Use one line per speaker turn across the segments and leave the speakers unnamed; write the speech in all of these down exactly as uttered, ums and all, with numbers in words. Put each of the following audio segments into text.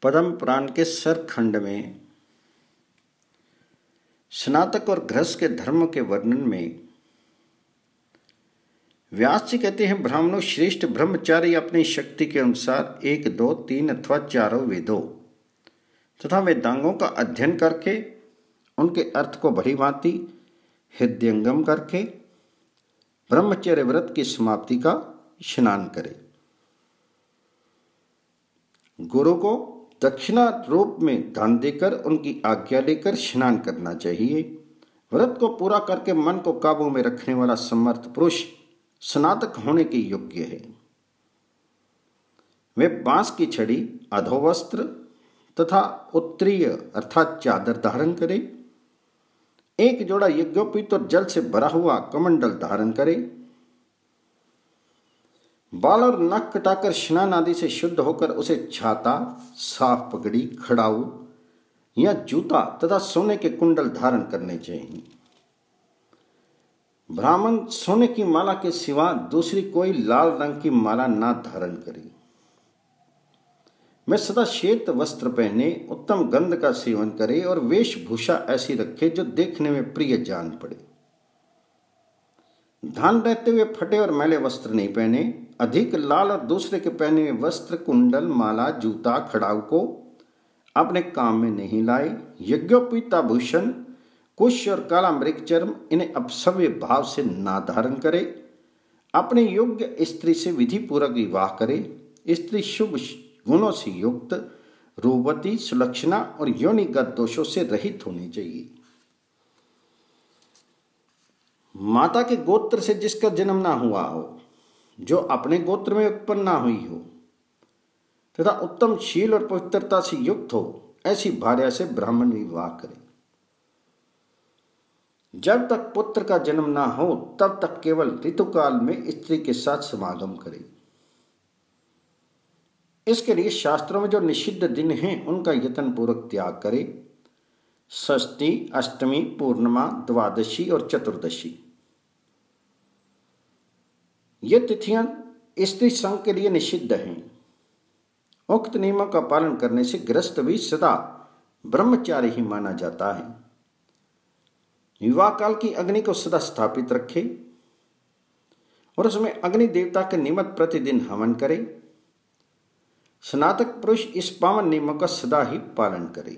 पद्म पुराण के सर खंड में स्नातक और गृहस्थ के धर्म के वर्णन में व्यास जी कहते हैं, ब्राह्मणों श्रेष्ठ ब्रह्मचारी अपनी शक्ति के अनुसार एक दो तीन अथवा चारों वेदों तथा वेदांगों का अध्ययन करके उनके अर्थ को भली भांति हृदयंगम करके ब्रह्मचर्य व्रत की समाप्ति का स्नान करे। गुरु को दक्षिणा रूप में दान देकर उनकी आज्ञा लेकर स्नान करना चाहिए। व्रत को पूरा करके मन को काबू में रखने वाला समर्थ पुरुष स्नातक होने के योग्य है। वे बांस की छड़ी, अधोवस्त्र तथा उत्तरीय अर्थात चादर धारण करे। एक जोड़ा यज्ञोपवीत और जल से भरा हुआ कमंडल धारण करे। बाल और नख कटाकर स्नान आदि से शुद्ध होकर उसे छाता, साफ पगड़ी, खड़ाऊ या जूता तथा सोने के कुंडल धारण करने चाहिए। ब्राह्मण सोने की माला के सिवा दूसरी कोई लाल रंग की माला ना धारण करे। वह सदा श्वेत वस्त्र पहने, उत्तम गंध का सेवन करे और वेशभूषा ऐसी रखे जो देखने में प्रिय जान पड़े। धान रहते हुए फटे और मैले वस्त्र नहीं पहने। अधिक लाल और दूसरे के पहने हुए वस्त्र, कुंडल, माला, जूता, खड़ाऊ को अपने काम में नहीं लाए। यज्ञोपवीताभूषण, कुश और काला मृग चर्म इन्हें अपसव्य भाव से ना धारण करे। अपने योग्य स्त्री से विधि पूर्वक विवाह करे। स्त्री शुभ गुणों से युक्त, रूपवती, सुलक्षणा और योनिगत दोषों से रहित होनी चाहिए। माता के गोत्र से जिसका जन्म ना हुआ हो, जो अपने गोत्र में उत्पन्न ना हुई हो तथा उत्तम शील और पवित्रता से युक्त हो, ऐसी भार्या से ब्राह्मण विवाह करे। जब तक पुत्र का जन्म ना हो तब तक केवल ऋतुकाल में स्त्री के साथ समागम करे। इसके लिए शास्त्रों में जो निषिद्ध दिन हैं उनका यत्न पूर्वक त्याग करे। षष्ठी, अष्टमी, पूर्णिमा, द्वादशी और चतुर्दशी ये तिथियां स्त्री संघ के लिए निषिद्ध हैं। उक्त नियमों का पालन करने से गृहस्थ भी सदा ब्रह्मचारी ही माना जाता है। विवाह काल की अग्नि को सदा स्थापित रखे और उसमें अग्नि देवता के निमित्त प्रतिदिन हवन करे। स्नातक पुरुष इस पावन नियमों का सदा ही पालन करे।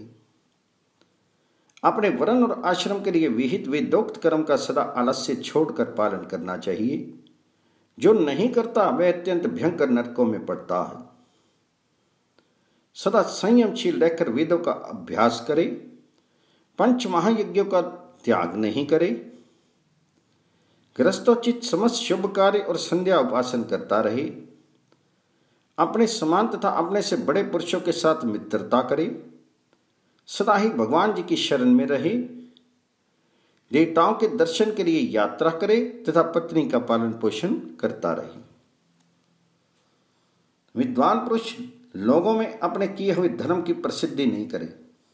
अपने वर्ण और आश्रम के लिए विहित वेदोक्त कर्म का सदा आलस्य छोड़कर पालन करना चाहिए। जो नहीं करता वह अत्यंत भयंकर नरकों में पड़ता है। सदा संयमशील रहकर वेदों का अभ्यास करे। पंच महायज्ञों का त्याग नहीं करे। गृहस्थोचित समस्त शुभ कार्य और संध्या उपासन करता रहे। अपने समान तथा अपने से बड़े पुरुषों के साथ मित्रता करे। सदा ही भगवान जी की शरण में रहे। देवताओं के दर्शन के लिए यात्रा करे तथा पत्नी का पालन पोषण करता रहे। विद्वान पुरुष लोगों में अपने किए हुए धर्म की प्रसिद्धि नहीं करे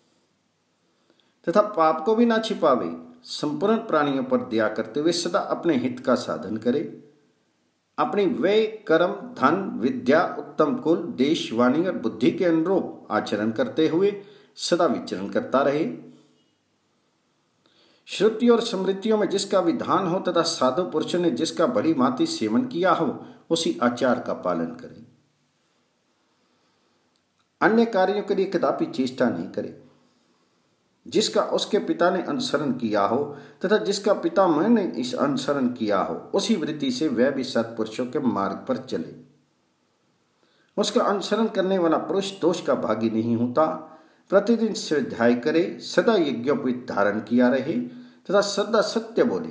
तथा पाप को भी ना छिपावे। संपूर्ण प्राणियों पर दया करते हुए सदा अपने हित का साधन करे। अपनी व्यय, कर्म, धन, विद्या, उत्तम कुल, देश, वाणी और बुद्धि के अनुरूप आचरण करते हुए सदा विचरण करता रहे। श्रुति और स्मृतियों में जिसका विधान हो तथा साधु पुरुषों ने जिसका भली भांति सेवन किया हो, उसी आचार का पालन करे। अन्य कार्यों के लिए कदापि चेष्टा नहीं करे। जिसका उसके पिता ने अनुसरण किया हो तथा जिसका पितामह ने इस अनुसरण किया हो, उसी वृत्ति से वह भी सत्पुरुषों के मार्ग पर चले। उसका अनुसरण करने वाला पुरुष दोष का भागी नहीं होता। प्रतिदिन स्वाध्याय करे, सदा यज्ञोपवीत धारण किया रहे तथा सदा सत्य बोले।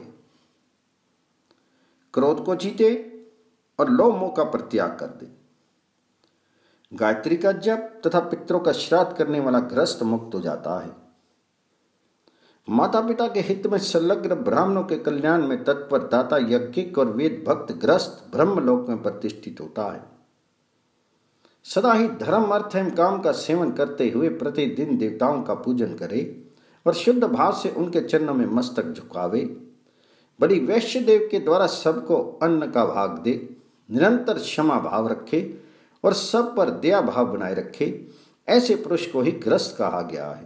क्रोध को जीते और लोभ मोह का परित्याग कर दे। गायत्री का जप तथा पितरों का श्राद्ध करने वाला गृहस्थ मुक्त हो जाता है। माता पिता के हित में संलग्न ब्राह्मणों के कल्याण में तत्पर दाता यज्ञिक और वेद भक्त गृहस्थ ब्रह्मलोक में प्रतिष्ठित होता है। सदा ही धर्म, अर्थ एवं काम का सेवन करते हुए प्रतिदिन देवताओं का पूजन करे और शुद्ध भाव से उनके चरणों में मस्तक झुकावे। बड़ी वैश्य देव के द्वारा सबको अन्न का भाग दे। निरंतर क्षमा भाव रखे और सब पर दया भाव बनाए रखे। ऐसे पुरुष को ही ग्रस्त कहा गया है।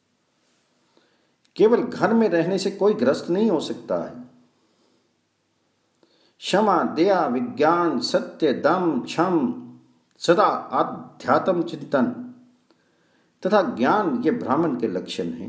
केवल घर में रहने से कोई ग्रस्त नहीं हो सकता है। क्षमा, दया, विज्ञान, सत्य, दम, क्षम, सदा आध्यात्म चिंतन तथा ज्ञान ये ब्राह्मण के लक्षण हैं।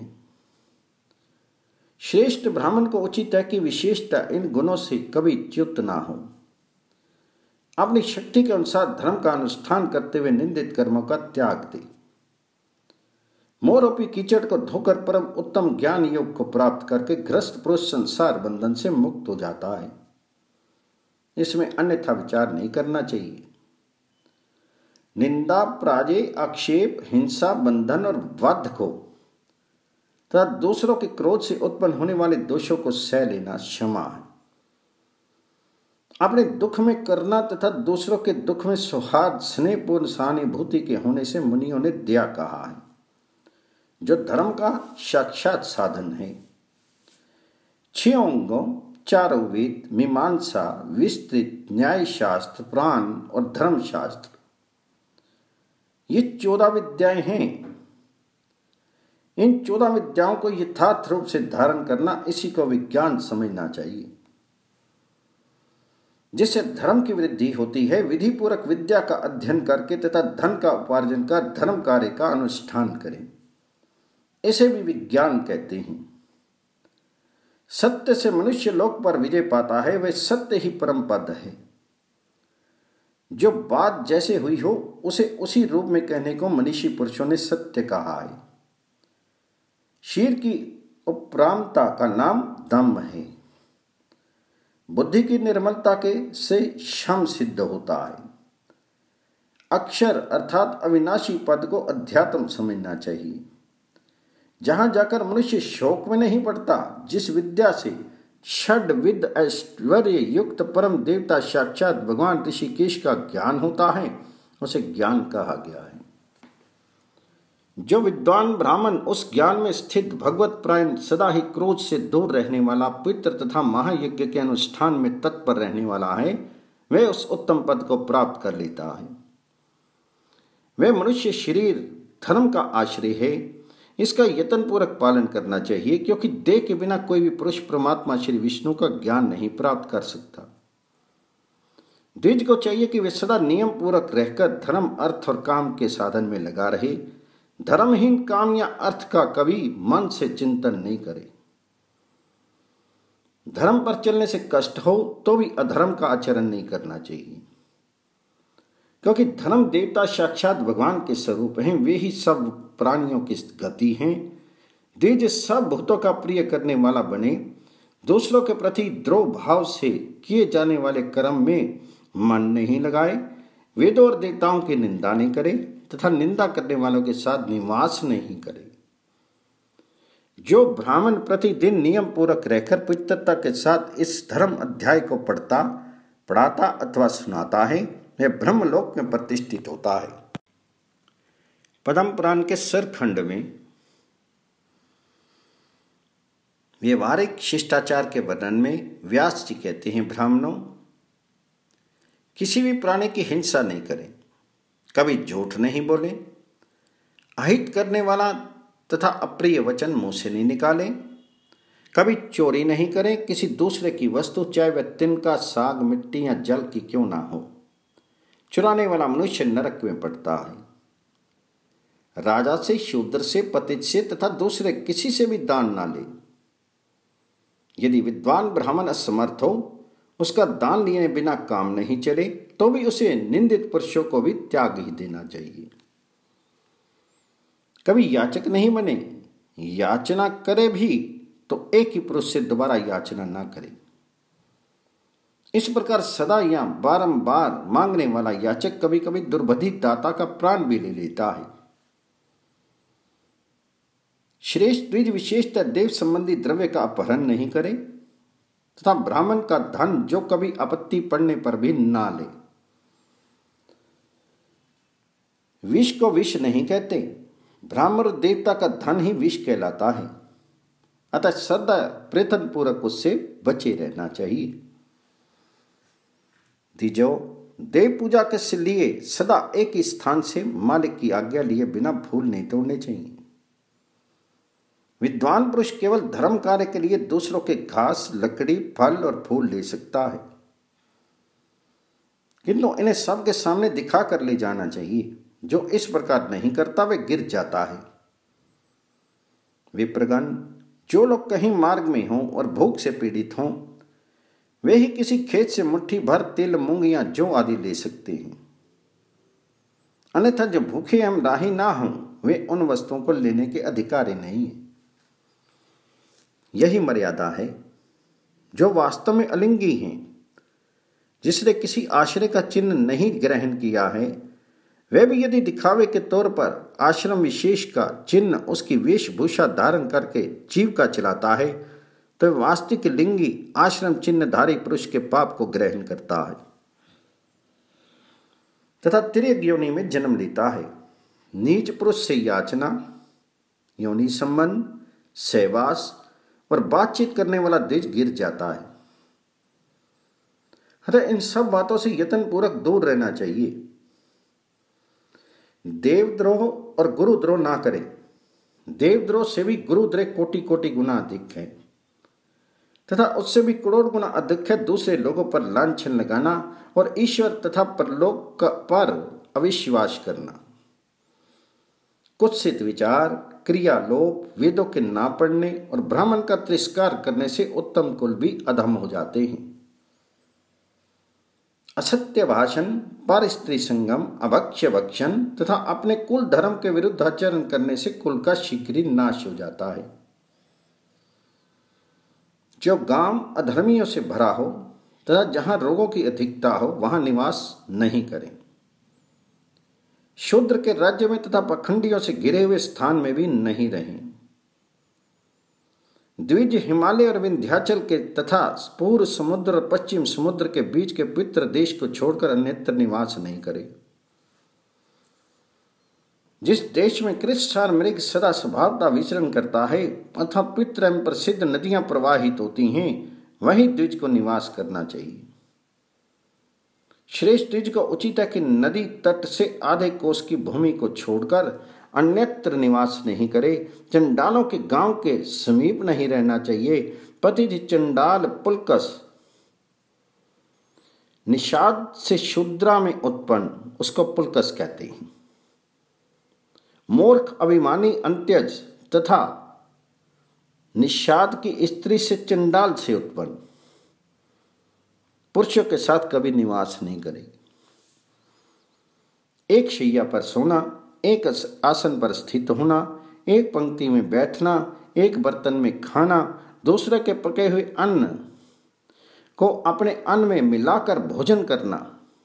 श्रेष्ठ ब्राह्मण को उचित है कि विशेषता इन गुणों से कभी च्युत ना हो। अपनी शक्ति के अनुसार धर्म का अनुष्ठान करते हुए निंदित कर्मों का त्याग दे। मोहरूपी कीचड़ को धोकर परम उत्तम ज्ञान योग को प्राप्त करके ग्रस्त पुरुष संसार बंधन से मुक्त हो जाता है। इसमें अन्यथा विचार नहीं करना चाहिए। निंदा, पराजय, आक्षेप, हिंसा, बंधन और बाध्य को तथा दूसरों के क्रोध से उत्पन्न होने वाले दोषों को सह लेना क्षमा है। अपने दुख में करना तथा दूसरों के दुख में सौहार्द, स्नेहपूर्ण सहानुभूति के होने से मुनियों ने दया कहा है, जो धर्म का साक्षात साधन है। छह अंगों, चारों वेद, मीमांसा, विस्तृत न्याय शास्त्र, पुराण और धर्मशास्त्र, ये चौदह विद्याएं हैं। इन चौदह विद्याओं को यथार्थ रूप से धारण करना, इसी को विज्ञान समझना चाहिए, जिससे धर्म की वृद्धि होती है। विधि पूर्वक विद्या का अध्ययन करके तथा धन का उपार्जन कर धर्म कार्य का अनुष्ठान करें, इसे भी विज्ञान कहते हैं। सत्य से मनुष्य लोक पर विजय पाता है, वह सत्य ही परम पद है। जो बात जैसे हुई हो उसे उसी रूप में कहने को मनीषी पुरुषों ने सत्य कहा है। शीर की उपरामता का नाम दम है। बुद्धि की निर्मलता के से क्षम सिद्ध होता है। अक्षर अर्थात अविनाशी पद को अध्यात्म समझना चाहिए। जहां जाकर मनुष्य शोक में नहीं पड़ता, जिस विद्या से षड्विद ऐश्वर्य युक्त परम देवता साक्षात भगवान ऋषिकेश का ज्ञान होता है, उसे ज्ञान कहा गया है। जो विद्वान ब्राह्मण उस ज्ञान में स्थित भगवत प्रायण, सदा ही क्रोध से दूर रहने वाला, पितृ तथा महायज्ञ के अनुष्ठान में तत्पर रहने वाला है, वह उस उत्तम पद को प्राप्त कर लेता है। वह मनुष्य शरीर धर्म का आश्रय है, इसका यत्न पूर्वक पालन करना चाहिए, क्योंकि देह के बिना कोई भी पुरुष परमात्मा श्री विष्णु का ज्ञान नहीं प्राप्त कर सकता। द्विज को चाहिए कि वे सदा नियम पूर्वक रहकर धर्म, अर्थ और काम के साधन में लगा रहे। धर्महीन काम या अर्थ का कभी मन से चिंतन नहीं करे। धर्म पर चलने से कष्ट हो तो भी अधर्म का आचरण नहीं करना चाहिए, क्योंकि धर्म देवता साक्षात भगवान के स्वरूप हैं। वे ही सब प्राणियों की गति हैं। द्विज सब भूतों का प्रिय करने वाला बने। दूसरों के प्रति द्रोह भाव से किए जाने वाले कर्म में मन नहीं लगाए। वेदों और देवताओं की निंदा नहीं करे तथा निंदा करने वालों के साथ निवास नहीं करे। जो ब्राह्मण प्रतिदिन नियम पूर्वक रहकर पवित्रता के साथ इस धर्म अध्याय को पढ़ता, पढ़ाता अथवा सुनाता है, वह ब्रह्मलोक में प्रतिष्ठित होता है। पद्म पुराण के सरखंड में व्यवहारिक शिष्टाचार के वर्णन में व्यास जी कहते हैं, ब्राह्मणों, किसी भी प्राणी की हिंसा नहीं करें, कभी झूठ नहीं बोले, अहित करने वाला तथा अप्रिय वचन मुंह से नहीं निकालें, कभी चोरी नहीं करें, किसी दूसरे की वस्तु, चाहे वह तिनका, साग, मिट्टी या जल की क्यों ना हो। चुराने वाला मनुष्य नरक में पड़ता है। राजा से, शूद्र से, पतित से तथा दूसरे किसी से भी दान ना ले। यदि विद्वान ब्राह्मण असमर्थ हो, उसका दान लिए बिना काम नहीं चले, तो भी उसे निंदित पुरुषों को भी त्याग ही देना चाहिए। कभी याचक नहीं बने, याचना करे भी तो एक ही पुरुष से दोबारा याचना ना करे। इस प्रकार सदा या बारंबार मांगने वाला याचक कभी कभी दुर्बुद्धि दाता का प्राण भी ले लेता है। श्रेष्ठ द्विज विशेषतः देव संबंधी द्रव्य का अपहरण नहीं करे तथा ब्राह्मण का धन जो कभी आपत्ति पड़ने पर भी ना ले। विष को विष नहीं कहते, ब्राह्मण देवता का धन ही विष कहलाता है, अतः सदा प्रयत्न पूर्वक उससे बचे रहना चाहिए। द्विजो, देव पूजा के लिए सदा एक ही स्थान से मालिक की आज्ञा लिए बिना फूल नहीं तोड़ने चाहिए। विद्वान पुरुष केवल धर्म कार्य के लिए दूसरों के घास, लकड़ी, फल और फूल ले सकता है, किंतु इन्हें सबके सामने दिखा कर ले जाना चाहिए। जो इस प्रकार नहीं करता वे गिर जाता है। विप्रगण, जो लोग कहीं मार्ग में हों और भूख से पीड़ित हों, वे ही किसी खेत से मुट्ठी भर तिल, मूंग या जौ आदि ले सकते हैं। अन्यथा जो भूखे एवं राही ना हों, वे उन वस्तुओं को लेने के अधिकारी नहीं है। यही मर्यादा है। जो वास्तव में अलिंगी हैं, जिसने किसी आश्रय का चिन्ह नहीं ग्रहण किया है, वे भी यदि दिखावे के तौर पर आश्रम विशेष का चिन्ह उसकी वेशभूषा धारण करके जीविका चलाता है, तो वास्तविक लिंगी आश्रम चिन्हधारी पुरुष के पाप को ग्रहण करता है तथा तिर्यक योनि में जन्म लेता है। नीच पुरुष से याचना, योनि संबंध, सहवास और बातचीत करने वाला द्विज गिर जाता है। अतः इन सब बातों से यत्न पूर्वक दूर रहना चाहिए। देवद्रोह और गुरुद्रोह ना करें। देवद्रोह से भी गुरुद्रोह कोटि कोटि गुना अधिक है तथा उससे भी करोड़ गुना अधिक है लोगों लोगों पर लांछन लगाना और ईश्वर तथा परलोक पर अविश्वास करना। कुत्सित विचार, क्रिया लोप, वेदों के ना पढ़ने और ब्राह्मण का तिरस्कार करने से उत्तम कुल भी अधम हो जाते हैं। असत्य भाषण, परस्त्री संगम, अभक्ष्य भक्षण तथा अपने कुल धर्म के विरुद्ध आचरण करने से कुल का शीघ्र ही नाश हो जाता है। जो गांव अधर्मियों से भरा हो तथा जहां रोगों की अधिकता हो, वहां निवास नहीं करें। शूद्र के राज्य में तथा पखंडियों से घिरे हुए स्थान में भी नहीं रहें। द्विज हिमालय और विंध्याचल के तथा पूर्व समुद्र और पश्चिम समुद्र के बीच के पवित्र देश को छोड़कर अन्यत्र निवास नहीं करे। जिस देश में कृष्ण मृग सदा स्वभावता विचरण करता है अथवा पवित्र एवं प्रसिद्ध नदियां प्रवाहित होती हैं, वहीं द्विज को निवास करना चाहिए। श्रेष्ठ द्विज को उचित है कि नदी तट से आधे कोस की भूमि को छोड़कर अन्यत्र निवास नहीं करे। चंडालों के गांव के समीप नहीं रहना चाहिए। पतित चंडाल पुलकस निषाद से शूद्रा में उत्पन्न, उसको पुलकस कहते हैं। मूर्ख अभिमानी अंत्यज तथा निषाद की स्त्री से चंडाल से उत्पन्न, पुरुषों के साथ कभी निवास नहीं करे। एक शैया पर सोना, एक आसन पर स्थित होना, एक पंक्ति में बैठना, एक बर्तन में खाना, दूसरे के पके हुए अन्न को अपने अन्न में मिलाकर भोजन करना,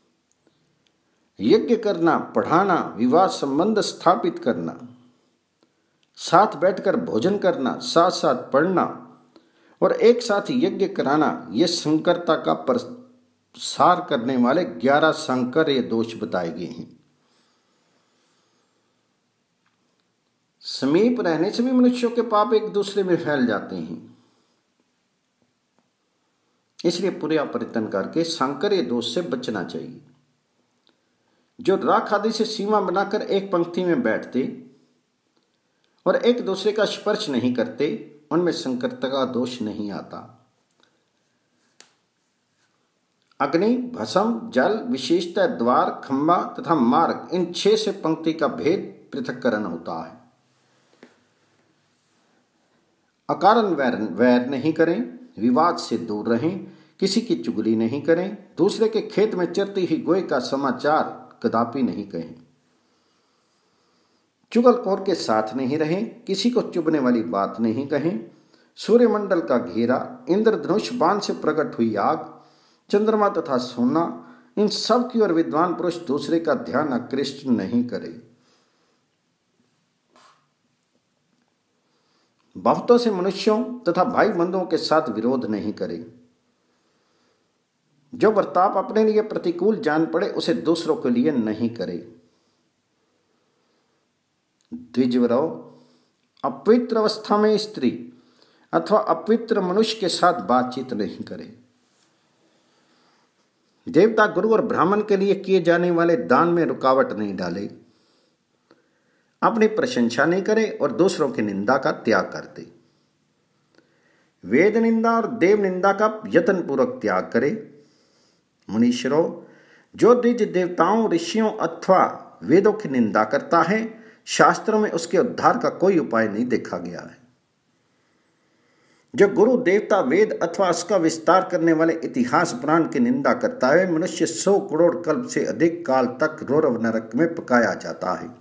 यज्ञ करना, पढ़ाना, विवाह संबंध स्थापित करना, साथ बैठकर भोजन करना, साथ साथ पढ़ना और एक साथ यज्ञ कराना, ये संकरता का प्रसार करने वाले ग्यारह संकर्य दोष बताए गए हैं। समीप रहने से भी मनुष्यों के पाप एक दूसरे में फैल जाते हैं। इसलिए पूरा परिवर्तन करके सांकर्य दोष से बचना चाहिए। जो राख आदि से सीमा बनाकर एक पंक्ति में बैठते और एक दूसरे का स्पर्श नहीं करते, उनमें संकरता का दोष नहीं आता। अग्नि, भस्म, जल, विशेषतः द्वार, खंबा तथा मार्ग, इन छह से पंक्ति का भेद पृथक्करण होता है। अकारण वैर वैर नहीं करें, विवाद से दूर रहें, किसी की चुगली नहीं करें, दूसरे के खेत में चरती हुई गोई का समाचार कदापि नहीं कहें, चुगलखोर के साथ नहीं रहें, किसी को चुभने वाली बात नहीं कहें। सूर्यमंडल का घेरा, इंद्रधनुष बाण से प्रकट हुई आग, चंद्रमा तथा सोना, इन सब की ओर विद्वान पुरुष दूसरे का ध्यान आकृष्ट नहीं करे। बहुतों से मनुष्यों तथा भाई बंधुओं के साथ विरोध नहीं करे। जो बर्ताव अपने लिए प्रतिकूल जान पड़े उसे दूसरों के लिए नहीं करे। द्विजवरो, अपवित्र अवस्था में स्त्री अथवा अपवित्र मनुष्य के साथ बातचीत नहीं करे। देवता, गुरु और ब्राह्मण के लिए किए जाने वाले दान में रुकावट नहीं डाले, अपनी प्रशंसा नहीं करे और दूसरों की निंदा का त्याग कर दे। वेद निंदा और देव निंदा का यत्न पूर्वक त्याग करे। मुनीश्वरों, जो द्विज देवताओं, ऋषियों अथवा वेदों की निंदा करता है, शास्त्रों में उसके उद्धार का कोई उपाय नहीं देखा गया है। जो गुरु, देवता, वेद अथवा उसका विस्तार करने वाले इतिहास पुराण की निंदा करता है, मनुष्य सौ करोड़ कल्प से अधिक काल तक रौरव नरक में पकाया जाता है।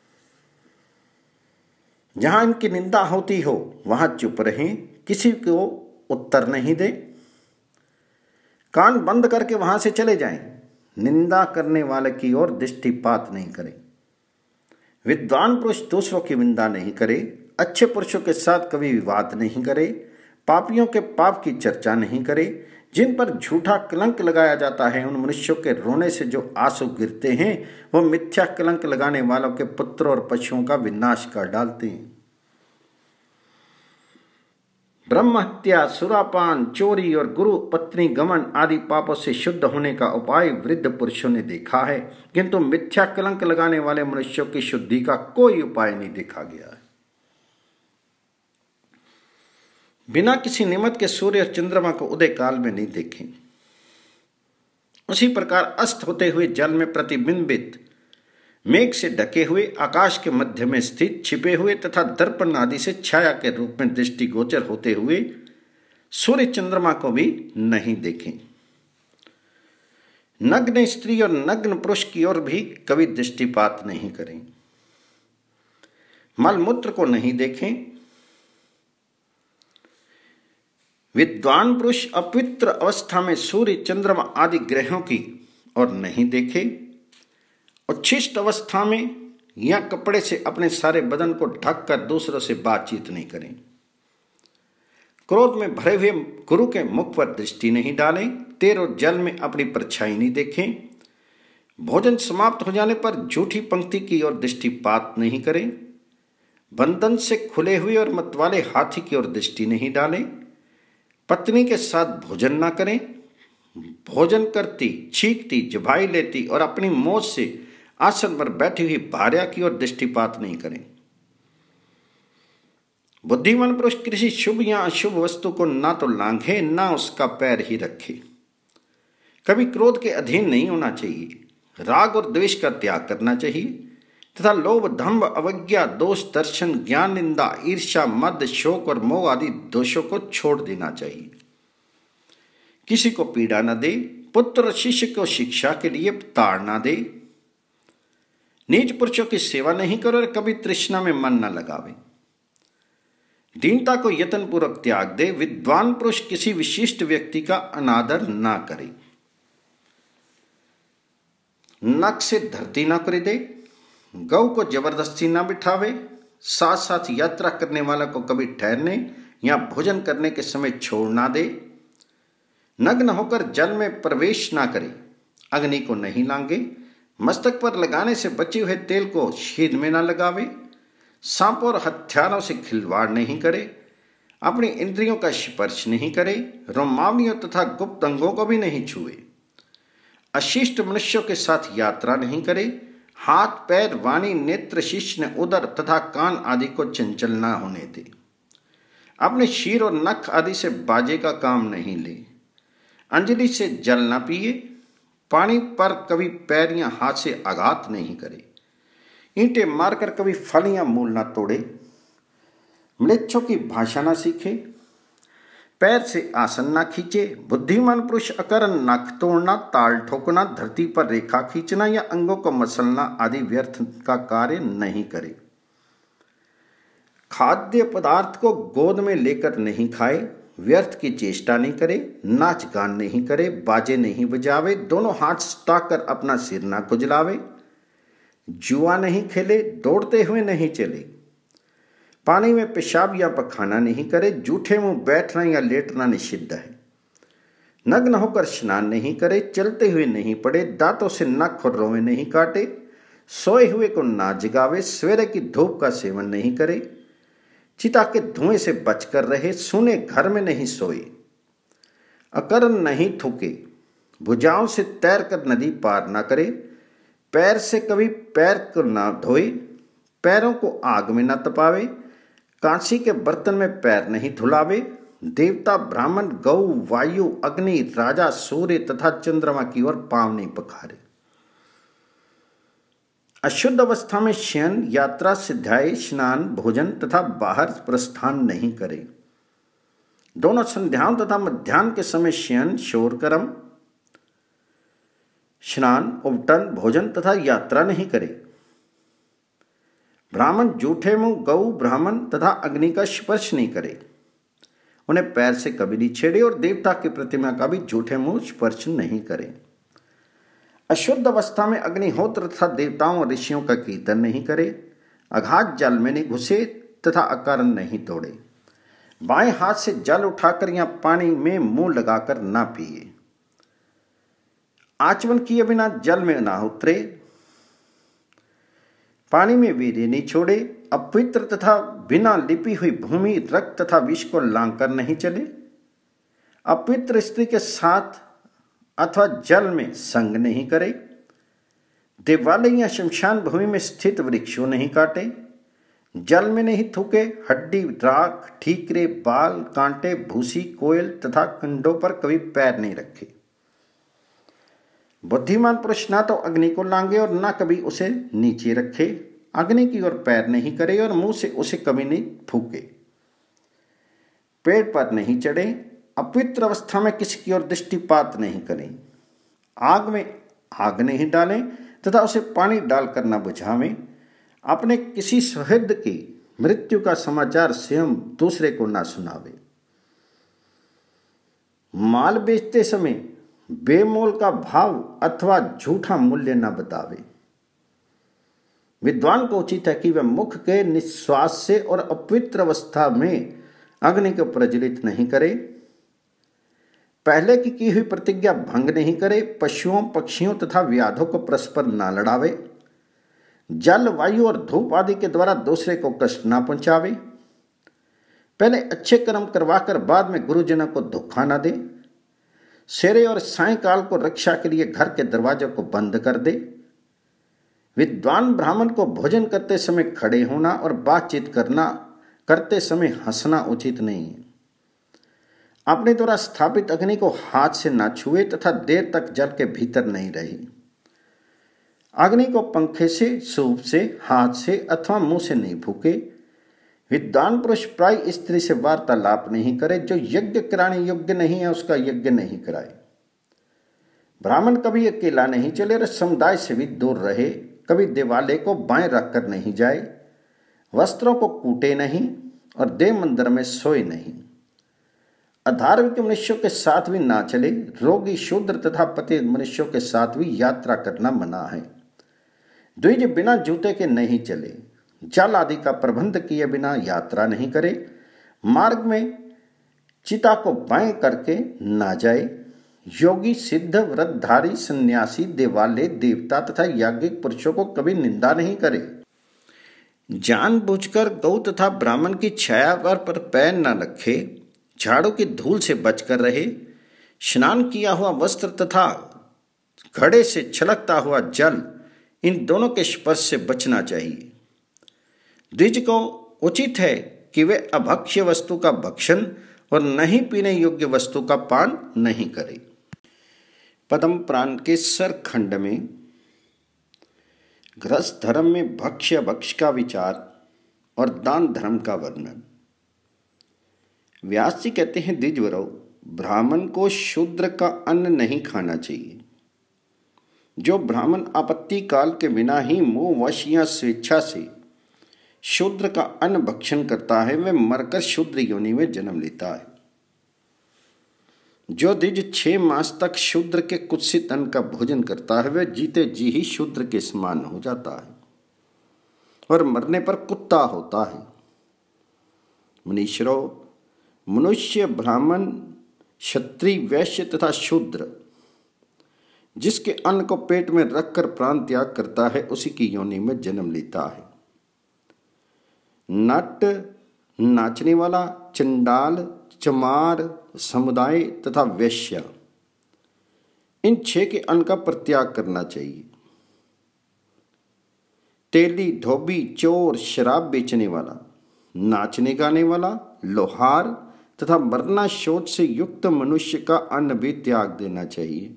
जहां इनकी निंदा होती हो वहां चुप रहें, किसी को उत्तर नहीं दे, कान बंद करके वहां से चले जाएं। निंदा करने वाले की ओर दृष्टिपात नहीं करें। विद्वान पुरुष दूसरों की निंदा नहीं करे, अच्छे पुरुषों के साथ कभी विवाद नहीं करे, पापियों के पाप की चर्चा नहीं करे। जिन पर झूठा कलंक लगाया जाता है, उन मनुष्यों के रोने से जो आंसू गिरते हैं, वो मिथ्या कलंक लगाने वालों के पुत्रों और पशुओं का विनाश कर डालते हैं। ब्रह्म हत्या, सुरापान, चोरी और गुरु पत्नी गमन आदि पापों से शुद्ध होने का उपाय वृद्ध पुरुषों ने देखा है, किंतु मिथ्या कलंक लगाने वाले मनुष्यों की शुद्धि का कोई उपाय नहीं देखा गया है। बिना किसी निमित्त के सूर्य और चंद्रमा को उदय काल में नहीं देखें। उसी प्रकार अस्त होते हुए जल में प्रतिबिंबित मेघ से ढके हुए, आकाश के मध्य में स्थित, छिपे हुए तथा दर्पण आदि से छाया के रूप में दृष्टिगोचर होते हुए सूर्य चंद्रमा को भी नहीं देखें। नग्न स्त्री और नग्न पुरुष की ओर भी कभी दृष्टिपात नहीं करें। मलमूत्र को नहीं देखें। विद्वान पुरुष अपवित्र अवस्था में सूर्य, चंद्रमा आदि ग्रहों की ओर नहीं देखे। उच्छिष्ट अवस्था में या कपड़े से अपने सारे बदन को ढककर दूसरों से बातचीत नहीं करें। क्रोध में भरे हुए गुरु के मुख पर दृष्टि नहीं डालें। तेरो जल में अपनी परछाई नहीं देखें। भोजन समाप्त हो जाने पर झूठी पंक्ति की ओर दृष्टिपात नहीं करें। बंधन से खुले हुए और मतवाले हाथी की ओर दृष्टि नहीं डालें। पत्नी के साथ भोजन ना करें। भोजन करती, छींकती, जबाई लेती और अपनी मौज से आसन पर बैठी हुई भार्या की ओर दृष्टिपात नहीं करें। बुद्धिमान पुरुष किसी शुभ या अशुभ वस्तु को ना तो लांघे, ना उसका पैर ही रखे। कभी क्रोध के अधीन नहीं होना चाहिए। राग और द्वेष का त्याग करना चाहिए तथा लोभ, दंभ, अवज्ञा, दोष, दर्शन, ज्ञान, निंदा, ईर्ष्या, मद, शोक और मोह आदि दोषों को छोड़ देना चाहिए। किसी को पीड़ा न दे। पुत्र और शिष्य को शिक्षा के लिए ताड़ न दे। नीच पुरुषों की सेवा नहीं करो और कभी तृष्णा में मन न लगावे। दीनता को यत्न पूर्वक त्याग दे। विद्वान पुरुष किसी विशिष्ट व्यक्ति का अनादर ना करे। नख से धरती ना कर दे। गौ को जबरदस्ती ना बिठावे। साथ साथ यात्रा करने वाला को कभी ठहरने या भोजन करने के समय छोड़ ना दे। नग्न होकर जल में प्रवेश ना करे। अग्नि को नहीं लांगे। मस्तक पर लगाने से बचे हुए तेल को शीर में ना लगावे। सांप और हथियारों से खिलवाड़ नहीं करे। अपनी इंद्रियों का स्पर्श नहीं करे। रोमावलियों तथा गुप्त अंगों को भी नहीं छुए। अशिष्ट मनुष्यों के साथ यात्रा नहीं करे। हाथ, पैर, वाणी, नेत्र, शिश्न, उदर तथा कान आदि को चंचल ना होने दे। अपने शीर और नख आदि से बाजे का काम नहीं ले। अंजलि से जल न पिए। पानी पर कभी पैर या हाथ से आघात नहीं करे। ईंटें मारकर कभी फल या मूल न तोड़े। म्लेच्छों की भाषा न सीखे। पैर से आसन ना खींचे। बुद्धिमान पुरुष अकरण, नख तोड़ना, ताल ठोकना, धरती पर रेखा खींचना या अंगों को मसलना आदि व्यर्थ का कार्य नहीं करे। खाद्य पदार्थ को गोद में लेकर नहीं खाए। व्यर्थ की चेष्टा नहीं करे। नाच गान नहीं करे। बाजे नहीं बजावे। दोनों हाथ सटाकर अपना सिर ना खुजलावे। जुआ नहीं खेले। दौड़ते हुए नहीं चले। पानी में पेशाब या पखाना नहीं करे। जूठे मुंह बैठना या लेटना निषिद्ध है। नग्न होकर स्नान नहीं करे। चलते हुए नहीं पड़े। दांतों से नख और रोए नहीं काटे। सोए हुए को ना जगावे। सवेरे की धूप का सेवन नहीं करे। चिता के धुएं से बचकर रहे। सूने घर में नहीं सोए। अकर्म नहीं थूके। भुजाओं से तैर कर नदी पार ना करे, पैर से कभी पैर को ना धोए, पैरों को आग में ना तपावे, कांसी के बर्तन में पैर नहीं धुलावे, देवता, ब्राह्मण, गौ, वायु, अग्नि, राजा, सूर्य तथा चंद्रमा की ओर पांव नहीं पखारे। अशुद्ध अवस्था में शयन, यात्रा, सिद्धाई, स्नान, भोजन तथा बाहर प्रस्थान नहीं करे। दोनों संध्याओं तथा मध्याह्न के समय शयन, शोर कर्म, स्नान, उपटन, भोजन तथा यात्रा नहीं करे। ब्राह्मण जूठे मुंह गौ, ब्राह्मण तथा अग्नि का स्पर्श नहीं करे, उन्हें पैर से कभी नहीं छेड़े और देवता की प्रतिमा का भी जूठे मुंह स्पर्श नहीं करे। अशुद्ध अवस्था में अग्निहोत्र तथा देवताओं और ऋषियों का कीर्तन नहीं करे, अघात जल में नहीं घुसे तथा अकारण नहीं तोड़े, बाएं हाथ से जल उठाकर या पानी में मुंह लगाकर ना पिए, आचमन किए बिना जल में ना उतरे, पानी में वीर्य नहीं छोड़े, अपवित्र तथा बिना लिपी हुई भूमि, रक्त तथा विष को लांघकर नहीं चले, अपवित्र स्त्री के साथ अथवा जल में संग नहीं करे, देवालय या शमशान भूमि में स्थित वृक्षों नहीं काटे, जल में नहीं थूके, हड्डी, राख, ठीकरे, बाल, कांटे, भूसी, कोयल तथा कंडों पर कभी पैर नहीं रखे। बुद्धिमान पुरुष ना तो अग्नि को लांगे और ना कभी उसे नीचे रखे, अग्नि की ओर पैर नहीं करे और मुंह से उसे कभी नहीं फूके, पेड़ पर नहीं चढ़े, अपवित्र अवस्था में किसी की ओर दृष्टिपात नहीं करें, आग में आग नहीं डालें तथा उसे पानी डालकर न बुझावें, अपने किसी सुहृद की मृत्यु का समाचार स्वयं दूसरे को ना सुनावे, माल बेचते समय बेमोल का भाव अथवा झूठा मूल्य न बतावे। विद्वान को उचित है कि वह मुख के निश्वास से और अपवित्र अवस्था में अग्नि को प्रज्वलित नहीं करे, पहले की की हुई प्रतिज्ञा भंग नहीं करे, पशुओं, पक्षियों तथा व्याधों को परस्पर ना लड़ावे, जल, वायु और धूप आदि के द्वारा दूसरे को कष्ट ना पहुंचावे, पहले अच्छे कर्म करवाकर बाद में गुरुजनों को धोखा ना दे, शेरे और सायंकाल को रक्षा के लिए घर के दरवाजों को बंद कर दे, विद्वान ब्राह्मण को भोजन करते समय खड़े होना और बातचीत करना करते समय हंसना उचित नहीं है, अपने द्वारा स्थापित अग्नि को हाथ से ना छुए तथा देर तक जल के भीतर नहीं रहे, अग्नि को पंखे से, सूप से, हाथ से अथवा मुंह से नहीं फूके, विद्वान पुरुष प्राय स्त्री से वार्तालाप नहीं करे, जो यज्ञ कराने योग्य नहीं है उसका यज्ञ नहीं कराए, ब्राह्मण कभी अकेला नहीं चले और समुदाय से भी दूर रहे, कभी देवालय को बाएं रखकर नहीं जाए, वस्त्रों को कूटे नहीं और देव मंदिर में सोए नहीं, अधार्मिक मनुष्यों के साथ भी ना चले, रोगी, शूद्र तथा पतित मनुष्यों के साथ भी यात्रा करना मना है, द्विज बिना जूते के नहीं चले, जल आदि का प्रबंध किए बिना यात्रा नहीं करे, मार्ग में चिता को बाएं करके ना जाए, योगी, सिद्ध, व्रतधारी, सन्यासी, देवालय, देवता तथा याज्ञिक पुरुषों को कभी निंदा नहीं करे, जानबूझकर गौ तथा ब्राह्मण की छाया पर पैर न रखे, झाड़ू की धूल से बचकर रहे, स्नान किया हुआ वस्त्र तथा घड़े से छलकता हुआ जल, इन दोनों के स्पर्श से बचना चाहिए। द्विज को उचित है कि वे अभक्ष्य वस्तु का भक्षण और नहीं पीने योग्य वस्तु का पान नहीं करे। पद्म पुराण के सर खंड में गृहस्थ धर्म में भक्ष्य भक्ष का विचार और दान धर्म का वर्णन। व्यास जी कहते हैं, द्विजवरो, ब्राह्मण को शूद्र का अन्न नहीं खाना चाहिए। जो ब्राह्मण आपत्ति काल के बिना ही मोह वश या स्वेच्छा से शूद्र का अन्न भक्षण करता है, वह मरकर शूद्र योनि में जन्म लेता है। जो द्विज छह मास तक शूद्र के कुत्सित अन्न का भोजन करता है, वह जीते जी ही शूद्र के समान हो जाता है और मरने पर कुत्ता होता है। मनीषरो, मनुष्य, ब्राह्मण, क्षत्रिय, वैश्य तथा शूद्र जिसके अन्न को पेट में रखकर प्राण त्याग करता है, उसी की योनि में जन्म लेता है। नट, नाचने वाला, चंडाल, चमार, समुदाय तथा वैश्य इन छह के अन्न का परित्याग करना चाहिए। तेली, धोबी, चोर, शराब बेचने वाला, नाचने गाने वाला, लोहार तथा मरना शोच से युक्त मनुष्य का अन्न भी त्याग देना चाहिए।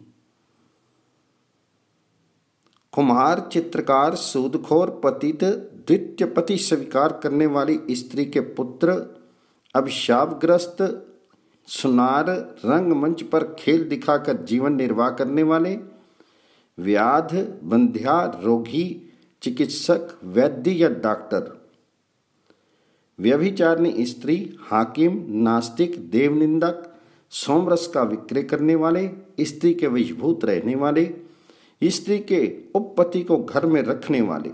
कुम्हार, चित्रकार, सूदखोर, पतित, द्वितीय पति स्वीकार करने वाली स्त्री के पुत्र, अभिशापग्रस्त, सुनार, रंगमंच पर खेल दिखाकर जीवन निर्वाह करने वाले, व्याध, बंध्या, रोगी, चिकित्सक, वैद्य या डॉक्टर, व्यभिचारिणी स्त्री, हाकिम, नास्तिक, देवनिंदक, सोमरस का विक्रय करने वाले, स्त्री के वशीभूत रहने वाले, स्त्री के उपपति को घर में रखने वाले,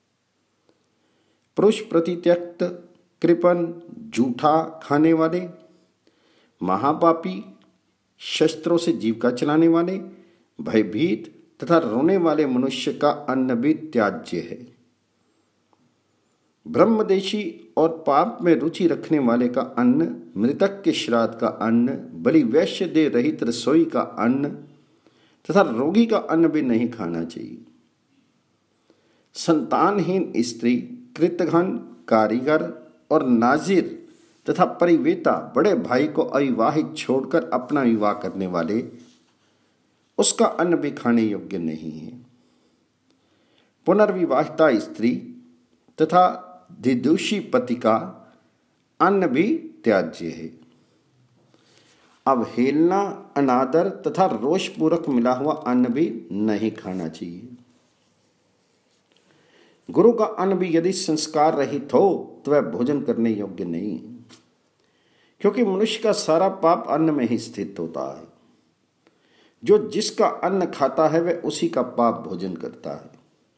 पुरुष प्रतित्यक्त, कृपण, जूठा खाने वाले, महापापी, शस्त्रों से जीविका चलाने वाले, भयभीत तथा रोने वाले मनुष्य का अन्न भी त्याज्य है। ब्रह्मदेशी और पाप में रुचि रखने वाले का अन्न, मृतक के श्राद्ध का अन्न, बलि वैश्य दे रहित रसोई का अन्न तथा रोगी का अन्न भी नहीं खाना चाहिए। संतानहीन स्त्री, कृतघ्न, कारीगर और नाजिर तथा परिवेता बड़े भाई को अविवाहित छोड़कर अपना विवाह करने वाले, उसका अन्न भी खाने योग्य नहीं है। पुनर्विवाहिता स्त्री तथा द्विदोषी पति का अन्न भी त्याज्य है। अवहेलना, अनादर तथा रोषपूर्वक मिला हुआ अन्न भी नहीं खाना चाहिए। गुरु का अन्न भी यदि संस्कार रहित हो तो वह भोजन करने योग्य नहीं है, क्योंकि मनुष्य का सारा पाप अन्न में ही स्थित होता है। जो जिसका अन्न खाता है वह उसी का पाप भोजन करता है।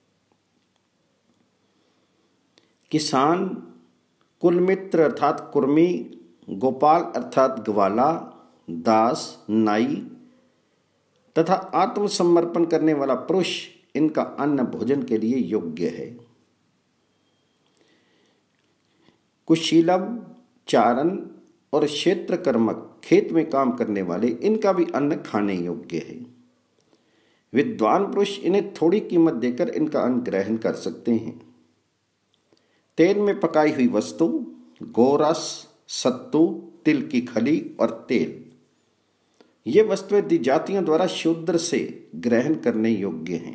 किसान, कुलमित्र अर्थात कुर्मी, गोपाल अर्थात ग्वाला, दास, नाई तथा आत्मसमर्पण करने वाला पुरुष, इनका अन्न भोजन के लिए योग्य है। कुशीलव, चारण और क्षेत्र कर्मक, खेत में काम करने वाले, इनका भी अन्न खाने योग्य है। विद्वान पुरुष इन्हें थोड़ी कीमत देकर इनका अन्न ग्रहण कर सकते हैं। तेल में पकाई हुई वस्तु, गोरस, सत्तू, तिल की खली और तेल, ये वस्तुएं द्विजातियों द्वारा शूद्र से ग्रहण करने योग्य हैं।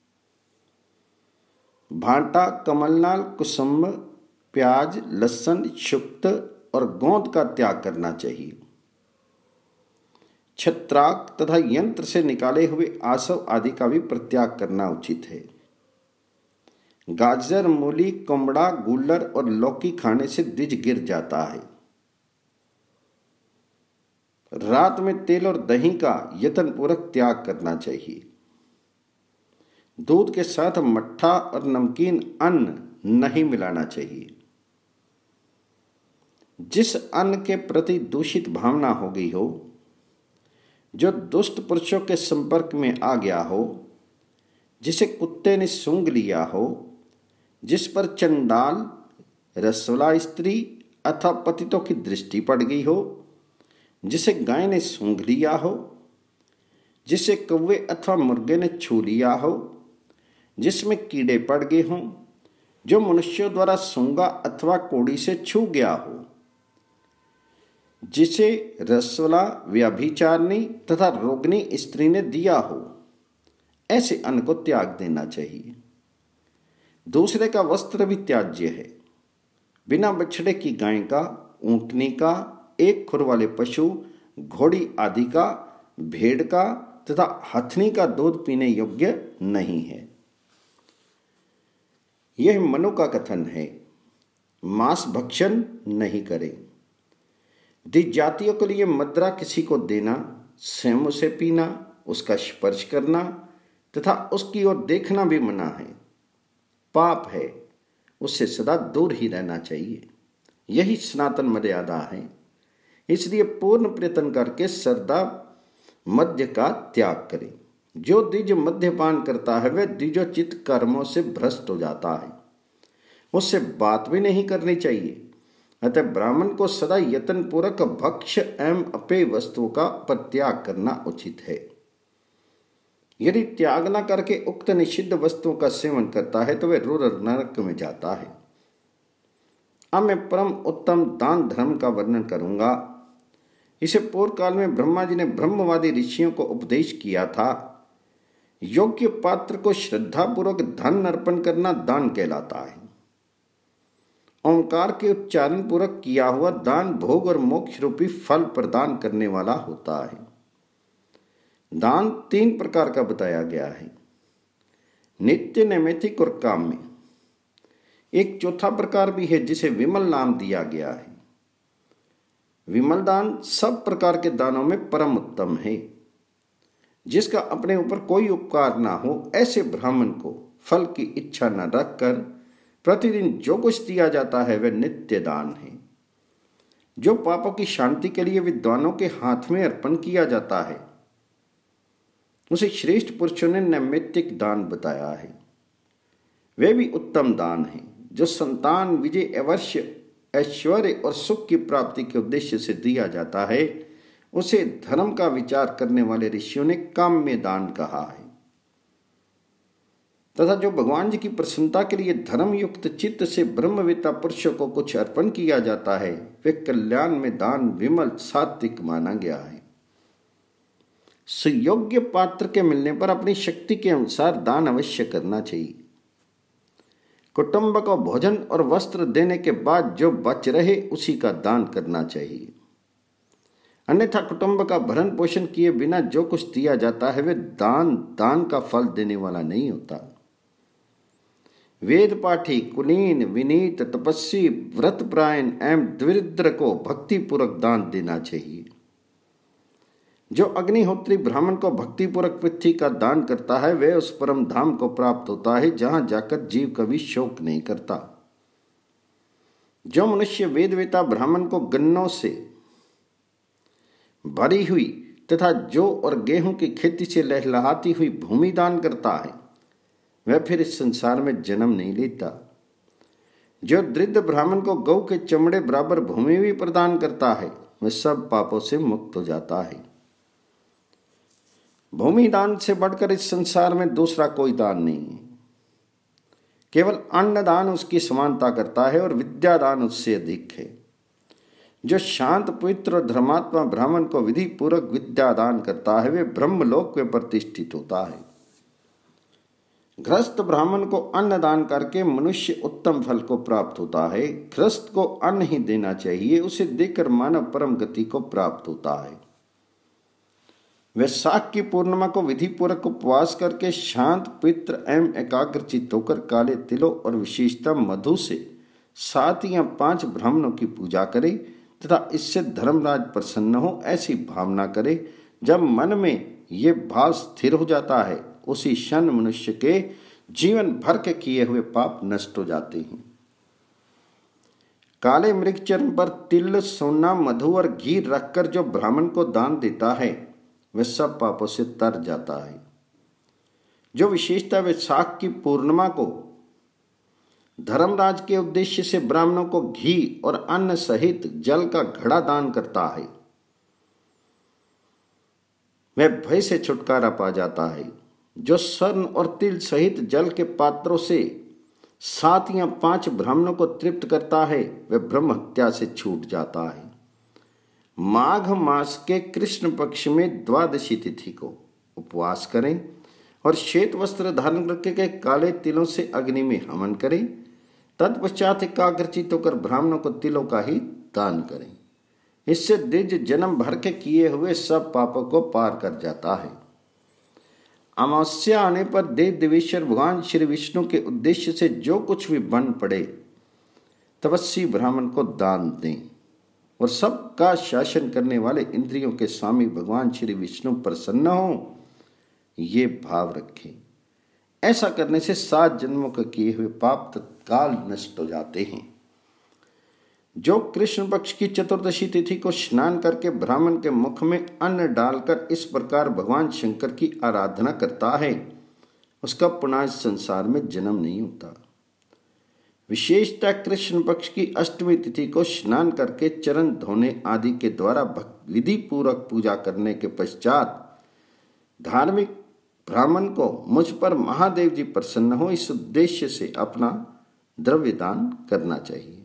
भांटा, कमलनाल, कुसुम, प्याज, लहसुन, शुक्त और गोंद का त्याग करना चाहिए। छत्राक तथा यंत्र से निकाले हुए आसव आदि का भी परित्याग करना उचित है। गाजर, मूली, कुमड़ा, गुल्लर और लौकी खाने से द्विज गिर जाता है। रात में तेल और दही का यत्नपूर्वक त्याग करना चाहिए। दूध के साथ मट्ठा और नमकीन अन्न नहीं मिलाना चाहिए। जिस अन्न के प्रति दूषित भावना हो गई हो, जो दुष्ट पुरुषों के संपर्क में आ गया हो, जिसे कुत्ते ने सूंघ लिया हो, जिस पर चंडाल, रसवला स्त्री अथवा पतितों की दृष्टि पड़ गई हो, जिसे गाय ने सूंघ लिया हो, जिसे कौवे अथवा मुर्गे ने छू लिया हो, जिसमें कीड़े पड़ गए हों, जो मनुष्यों द्वारा सूंघा अथवा कोड़ी से छू गया हो, जिसे रसवला, व्यभिचारिणी तथा रोगिणी स्त्री ने दिया हो, ऐसे अन्न को त्याग देना चाहिए। दूसरे का वस्त्र भी त्याज्य है। बिना बछड़े की गाय का, ऊंटनी का, एक खुर वाले पशु, घोड़ी आदि का, भेड़ का तथा हथनी का दूध पीने योग्य नहीं है। यह मनु का कथन है। मांस भक्षण नहीं करें। द्विज जातियों के लिए मदिरा किसी को देना, स्वयं उसे पीना, उसका स्पर्श करना तथा उसकी ओर देखना भी मना है, पाप है। उससे सदा दूर ही रहना चाहिए। यही सनातन मर्यादा है। इसलिए पूर्ण प्रयत्न करके सदा मद्य का त्याग करें। जो द्विज मद्यपान करता है वह द्विजोचित कर्मों से भ्रष्ट हो जाता है। उससे बात भी नहीं करनी चाहिए। अतः ब्राह्मण को सदा यत्न पूर्वक भक्ष्य एवं अपेय वस्तुओं का परित्याग करना उचित है। यदि त्याग न करके उक्त निषिद्ध वस्तुओं का सेवन करता है तो वह रूर नरक में जाता है। अब मैं परम उत्तम दान धर्म का वर्णन करूंगा। इसे पूर्व काल में ब्रह्मा जी ने ब्रह्मवादी ऋषियों को उपदेश किया था। योग्य पात्र को श्रद्धापूर्वक धन अर्पण करना दान कहलाता है। ओंकार के उच्चारण पूर्वक किया हुआ दान भोग और मोक्ष रूपी फल प्रदान करने वाला होता है। दान तीन प्रकार का बताया गया है, नित्य, नैमित्तिक और काम्य। एक चौथा प्रकार भी है जिसे विमल नाम दिया गया है। विमल दान सब प्रकार के दानों में परम उत्तम है। जिसका अपने ऊपर कोई उपकार ना हो, ऐसे ब्राह्मण को फल की इच्छा न रखकर प्रतिदिन जो कुछ दिया जाता है वह नित्य दान है। जो पापों की शांति के लिए विद्वानों के हाथ में अर्पण किया जाता है उसे श्रेष्ठ पुरुषों ने नैमित्तिक दान बताया है। वे भी उत्तम दान है। जो संतान, विजय, अवश्य, ऐश्वर्य और सुख की प्राप्ति के उद्देश्य से दिया जाता है उसे धर्म का विचार करने वाले ऋषियों ने काम्य दान कहा है। तथा जो भगवान जी की प्रसन्नता के लिए धर्म युक्त चित्त से ब्रह्मवेत्ता पुरुषों को कुछ अर्पण किया जाता है वे कल्याण में दान विमल सात्विक माना गया है। सुयोग्य पात्र के मिलने पर अपनी शक्ति के अनुसार दान अवश्य करना चाहिए। कुटुंब को भोजन और वस्त्र देने के बाद जो बच रहे उसी का दान करना चाहिए। अन्यथा कुटुंब का भरण पोषण किए बिना जो कुछ दिया जाता है वह दान दान का फल देने वाला नहीं होता। वेद पाठी, कुलीन, विनीत, तपस्वी, व्रतपरायण एवं द्विरुद्र को भक्तिपूर्वक दान देना चाहिए। जो अग्निहोत्री ब्राह्मण को भक्तिपूर्वक पृथ्वी का दान करता है वह उस परम धाम को प्राप्त होता है जहां जाकर जीव कभी शोक नहीं करता। जो मनुष्य वेदवेता ब्राह्मण को गन्नों से भरी हुई तथा जौ और गेहूं की खेती से लहलहाती हुई भूमि दान करता है वह फिर इस संसार में जन्म नहीं लेता। जो दृढ़ ब्राह्मण को गौ के चमड़े बराबर भूमि भी प्रदान करता है वह सब पापों से मुक्त हो जाता है। भूमि दान से बढ़कर इस संसार में दूसरा कोई दान नहीं है। केवल अन्न दान उसकी समानता करता है और विद्या दान उससे अधिक है। जो शांत, पवित्र और धर्मात्मा ब्राह्मण को विधि पूर्वक विद्या दान करता है वे ब्रह्मलोक में प्रतिष्ठित होता है। गृहस्थ ब्राह्मण को अन्न दान करके मनुष्य उत्तम फल को प्राप्त होता है। गृहस्थ को अन्न ही देना चाहिए, उसे देकर मानव परम गति को प्राप्त होता है। वैशाख की पूर्णिमा को विधि पूर्वक उपवास करके शांत, पवित्र एवं एकाग्रचित होकर काले तिलों और विशेषता मधु से सात या पांच ब्राह्मणों की पूजा करे तथा इससे धर्मराज प्रसन्न हो ऐसी भावना करे। जब मन में ये भाव स्थिर हो जाता है उसी क्षण मनुष्य के जीवन भर के किए हुए पाप नष्ट हो जाते हैं। काले मृग चर्म पर तिल, सोना, मधु और घी रखकर जो ब्राह्मण को दान देता है वह सब पापों से तर जाता है। जो विशेषता वैशाख की पूर्णिमा को धर्मराज के उद्देश्य से ब्राह्मणों को घी और अन्न सहित जल का घड़ा दान करता है वह भय से छुटकारा पा जाता है। जो स्वर्ण और तिल सहित जल के पात्रों से सात या पांच ब्राह्मणों को तृप्त करता है वह ब्रह्म हत्या से छूट जाता है। माघ मास के कृष्ण पक्ष में द्वादशी तिथि को उपवास करें और श्वेत वस्त्र धारण करके काले तिलों से अग्नि में हवन करें। तत्पश्चात एकाग्रचित होकर ब्राह्मणों को तिलों का ही दान करें। इससे दीर्घ जन्म भर के किए हुए सब पापों को पार कर जाता है। अमावस्या आने पर देव देवेश्वर भगवान श्री विष्णु के उद्देश्य से जो कुछ भी बन पड़े तपस्वी ब्राह्मण को दान दें और सबका शासन करने वाले इंद्रियों के स्वामी भगवान श्री विष्णु प्रसन्न हो ये भाव रखें। ऐसा करने से सात जन्मों के किए हुए पाप तत्काल नष्ट हो जाते हैं। जो कृष्ण पक्ष की चतुर्दशी तिथि को स्नान करके ब्राह्मण के मुख में अन्न डालकर इस प्रकार भगवान शंकर की आराधना करता है उसका पुनः संसार में जन्म नहीं होता। विशेषतः कृष्ण पक्ष की अष्टमी तिथि को स्नान करके चरण धोने आदि के द्वारा विधि पूर्वक पूजा करने के पश्चात धार्मिक ब्राह्मण को मुझ पर महादेव जी प्रसन्न हो, इस उद्देश्य से अपना द्रव्य दान करना चाहिए।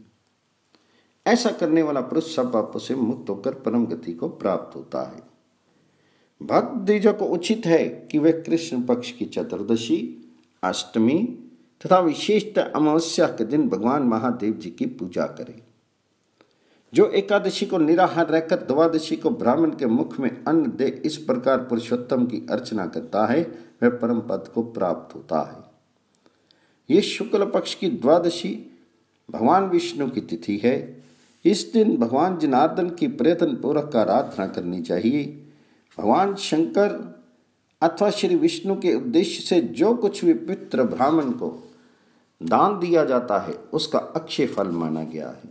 ऐसा करने वाला पुरुष सब पापों से मुक्त होकर परम गति को प्राप्त होता है। भक्त द्विजों को उचित है कि वे कृष्ण पक्ष की चतुर्दशी, अष्टमी तथा विशेषत अमावस्या के दिन भगवान महादेव जी की पूजा करें। जो एकादशी को निराहार रहकर द्वादशी को ब्राह्मण के मुख में अन्न दे, इस प्रकार पुरुषोत्तम की अर्चना करता है, वह परम पद को प्राप्त होता है। ये शुक्ल पक्ष की द्वादशी भगवान विष्णु की तिथि है। इस दिन भगवान जनार्दन की प्रयत्न पूर्वक आराधना करनी चाहिए। भगवान शंकर अथवा श्री विष्णु के उद्देश्य से जो कुछ भी पितृ ब्राह्मण को दान दिया जाता है, उसका अक्षय फल माना गया है।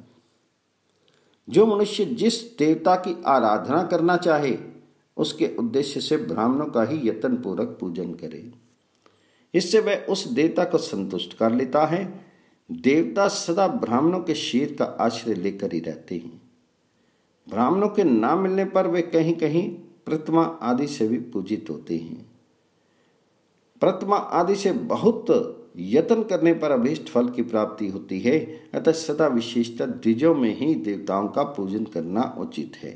जो मनुष्य जिस देवता की आराधना करना चाहे, उसके उद्देश्य से ब्राह्मणों का ही यत्न पूर्वक पूजन करे। इससे वह उस देवता को संतुष्ट कर लेता है। देवता सदा ब्राह्मणों के शीर का आश्रय लेकर ही रहते हैं। ब्राह्मणों के ना मिलने पर वे कहीं कहीं प्रतिमा आदि से भी पूजित होते हैं। प्रतिमा आदि से बहुत यत्न करने पर अभीष्ट फल की प्राप्ति होती है। अतः सदा विशेषतः द्विजों में ही देवताओं का पूजन करना उचित है।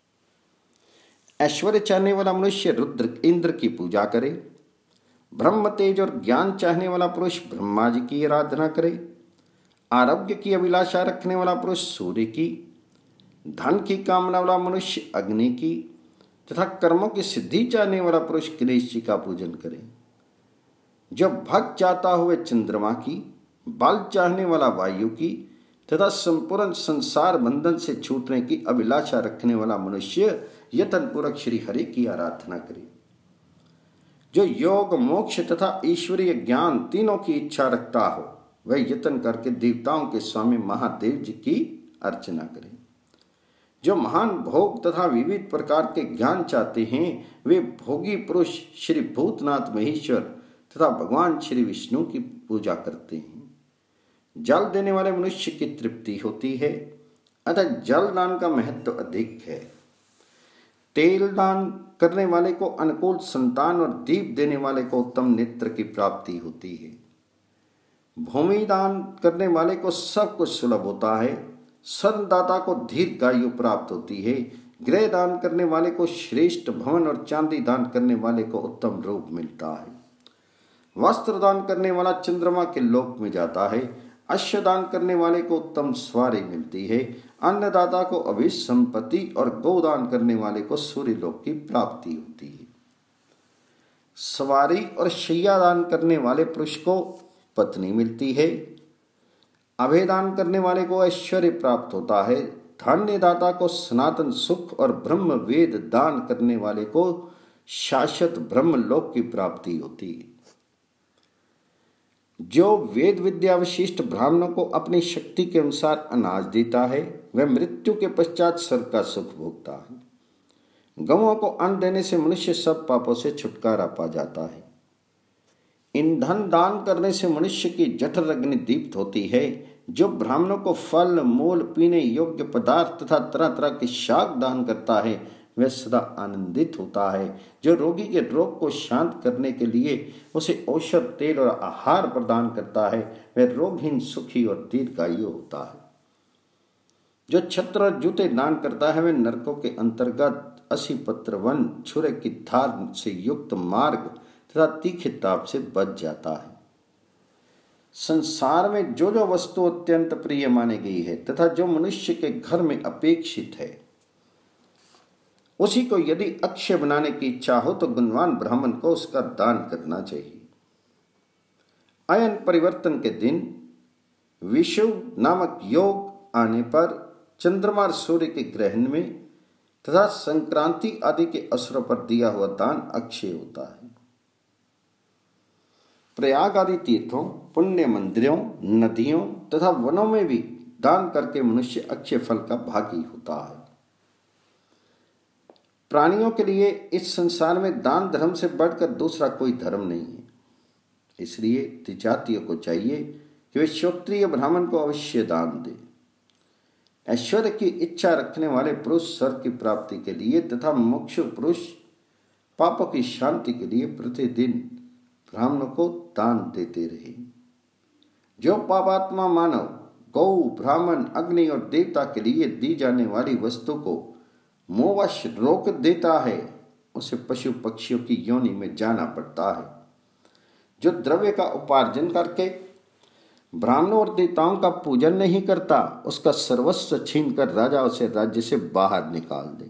ऐश्वर्य चाहने वाला मनुष्य रुद्र इंद्र की पूजा करे। ब्रह्म तेज और ज्ञान चाहने वाला पुरुष ब्रह्मा जी की आराधना करे। आरोग्य की अभिलाषा रखने वाला पुरुष सूर्य की, धन की कामना वाला मनुष्य अग्नि की तथा कर्मों की सिद्धि चाहने वाला पुरुष गणेश जी का पूजन करे। जो भक्त चाहता हुए चंद्रमा की, बल चाहने वाला वायु की तथा संपूर्ण संसार बंधन से छूटने की अभिलाषा रखने वाला मनुष्य यत्न पूर्वक श्री हरि की आराधना करे। जो योग, मोक्ष तथा ईश्वरीय ज्ञान तीनों की इच्छा रखता हो, वह यत्न करके देवताओं के स्वामी महादेव जी की अर्चना करे। जो महान भोग तथा विविध प्रकार के ज्ञान चाहते हैं, वे भोगी पुरुष श्री भूतनाथ महेश्वर तथा भगवान श्री विष्णु की पूजा करते हैं। जल देने वाले मनुष्य की तृप्ति होती है, अतः जल दान का महत्व अधिक है। तेल दान करने वाले को अनुकूल संतान और दीप देने वाले को उत्तम नेत्र की प्राप्ति होती है। भूमि दान करने वाले को सब कुछ सुलभ होता है। स्वर्णदाता को दीर्घायु प्राप्त होती है। गृह दान करने वाले को श्रेष्ठ भवन और चांदी दान करने वाले को उत्तम रूप मिलता है। वस्त्र दान करने वाला चंद्रमा के लोक में जाता है। अश्व दान करने वाले को उत्तम सवारी मिलती है। अन्नदाता को अभिष्ट संपत्ति और गोदान करने वाले को सूर्य लोक की प्राप्ति होती है। सवारी और शैया दान करने वाले पुरुष को पत्नी मिलती है। अभय दान करने वाले को ऐश्वर्य प्राप्त होता है। धान्य दाता को सनातन सुख और ब्रह्म वेद दान करने वाले को शाश्वत ब्रह्म लोक की प्राप्ति होती है। जो वेद विद्या विशिष्ट ब्राह्मणों को अपनी शक्ति के अनुसार अनाज देता है, वह मृत्यु के पश्चात स्वर्ग का सुख भोगता है। गौओं को अन्न देने से मनुष्य सब पापों से छुटकारा पा जाता है। ईंधन दान करने से मनुष्य की जठर अग्नि दीप्त होती है। जो ब्राह्मणों को फल, मूल, पीने योग्य पदार्थ तथा तरह तरह के शाक दान करता है, वह सदा आनंदित होता है। जो रोगी के रोग को शांत करने के लिए उसे औषध, तेल और आहार प्रदान करता है, वह रोगहीन, सुखी और दीर्घायु होता है। जो छत्र और जूते दान करता है, वह नरकों के अंतर्गत असी पत्र वन, छुरे की धार से युक्त मार्ग तथा तीखे ताप से बच जाता है। संसार में जो जो वस्तु अत्यंत प्रिय मानी गई है तथा जो मनुष्य के घर में अपेक्षित है, उसी को यदि अक्षय बनाने की इच्छा हो तो गुणवान ब्राह्मण को उसका दान करना चाहिए। अयन परिवर्तन के दिन विषुव नामक योग आने पर चंद्रमा और सूर्य के ग्रहण में तथा संक्रांति आदि के अवसरों पर दिया हुआ दान अक्षय होता है। प्रयाग आदि तीर्थों, पुण्य मंदिरों, नदियों तथा वनों में भी दान करके मनुष्य अक्षय फल का भागी होता है। प्राणियों के लिए इस संसार में दान धर्म से बढ़कर दूसरा कोई धर्म नहीं है। इसलिए त्रिजातियों को चाहिए कि वे क्षत्रिय ब्राह्मण को अवश्य दान दें। ऐश्वर्य की इच्छा रखने वाले पुरुष स्वर्ग की प्राप्ति के लिए तथा मुमुक्षु पुरुष पापों की शांति के लिए प्रतिदिन ब्राह्मणों को दान देते रहे। जो पापात्मा मानव गौ, ब्राह्मण, अग्नि और देवता के लिए दी जाने वाली वस्तु को मोहवश रोक देता है, उसे पशु पक्षियों की योनि में जाना पड़ता है। जो द्रव्य का उपार्जन करके ब्राह्मणों और देवताओं का पूजन नहीं करता, उसका सर्वस्व छीनकर राजा उसे राज्य से बाहर निकाल दे।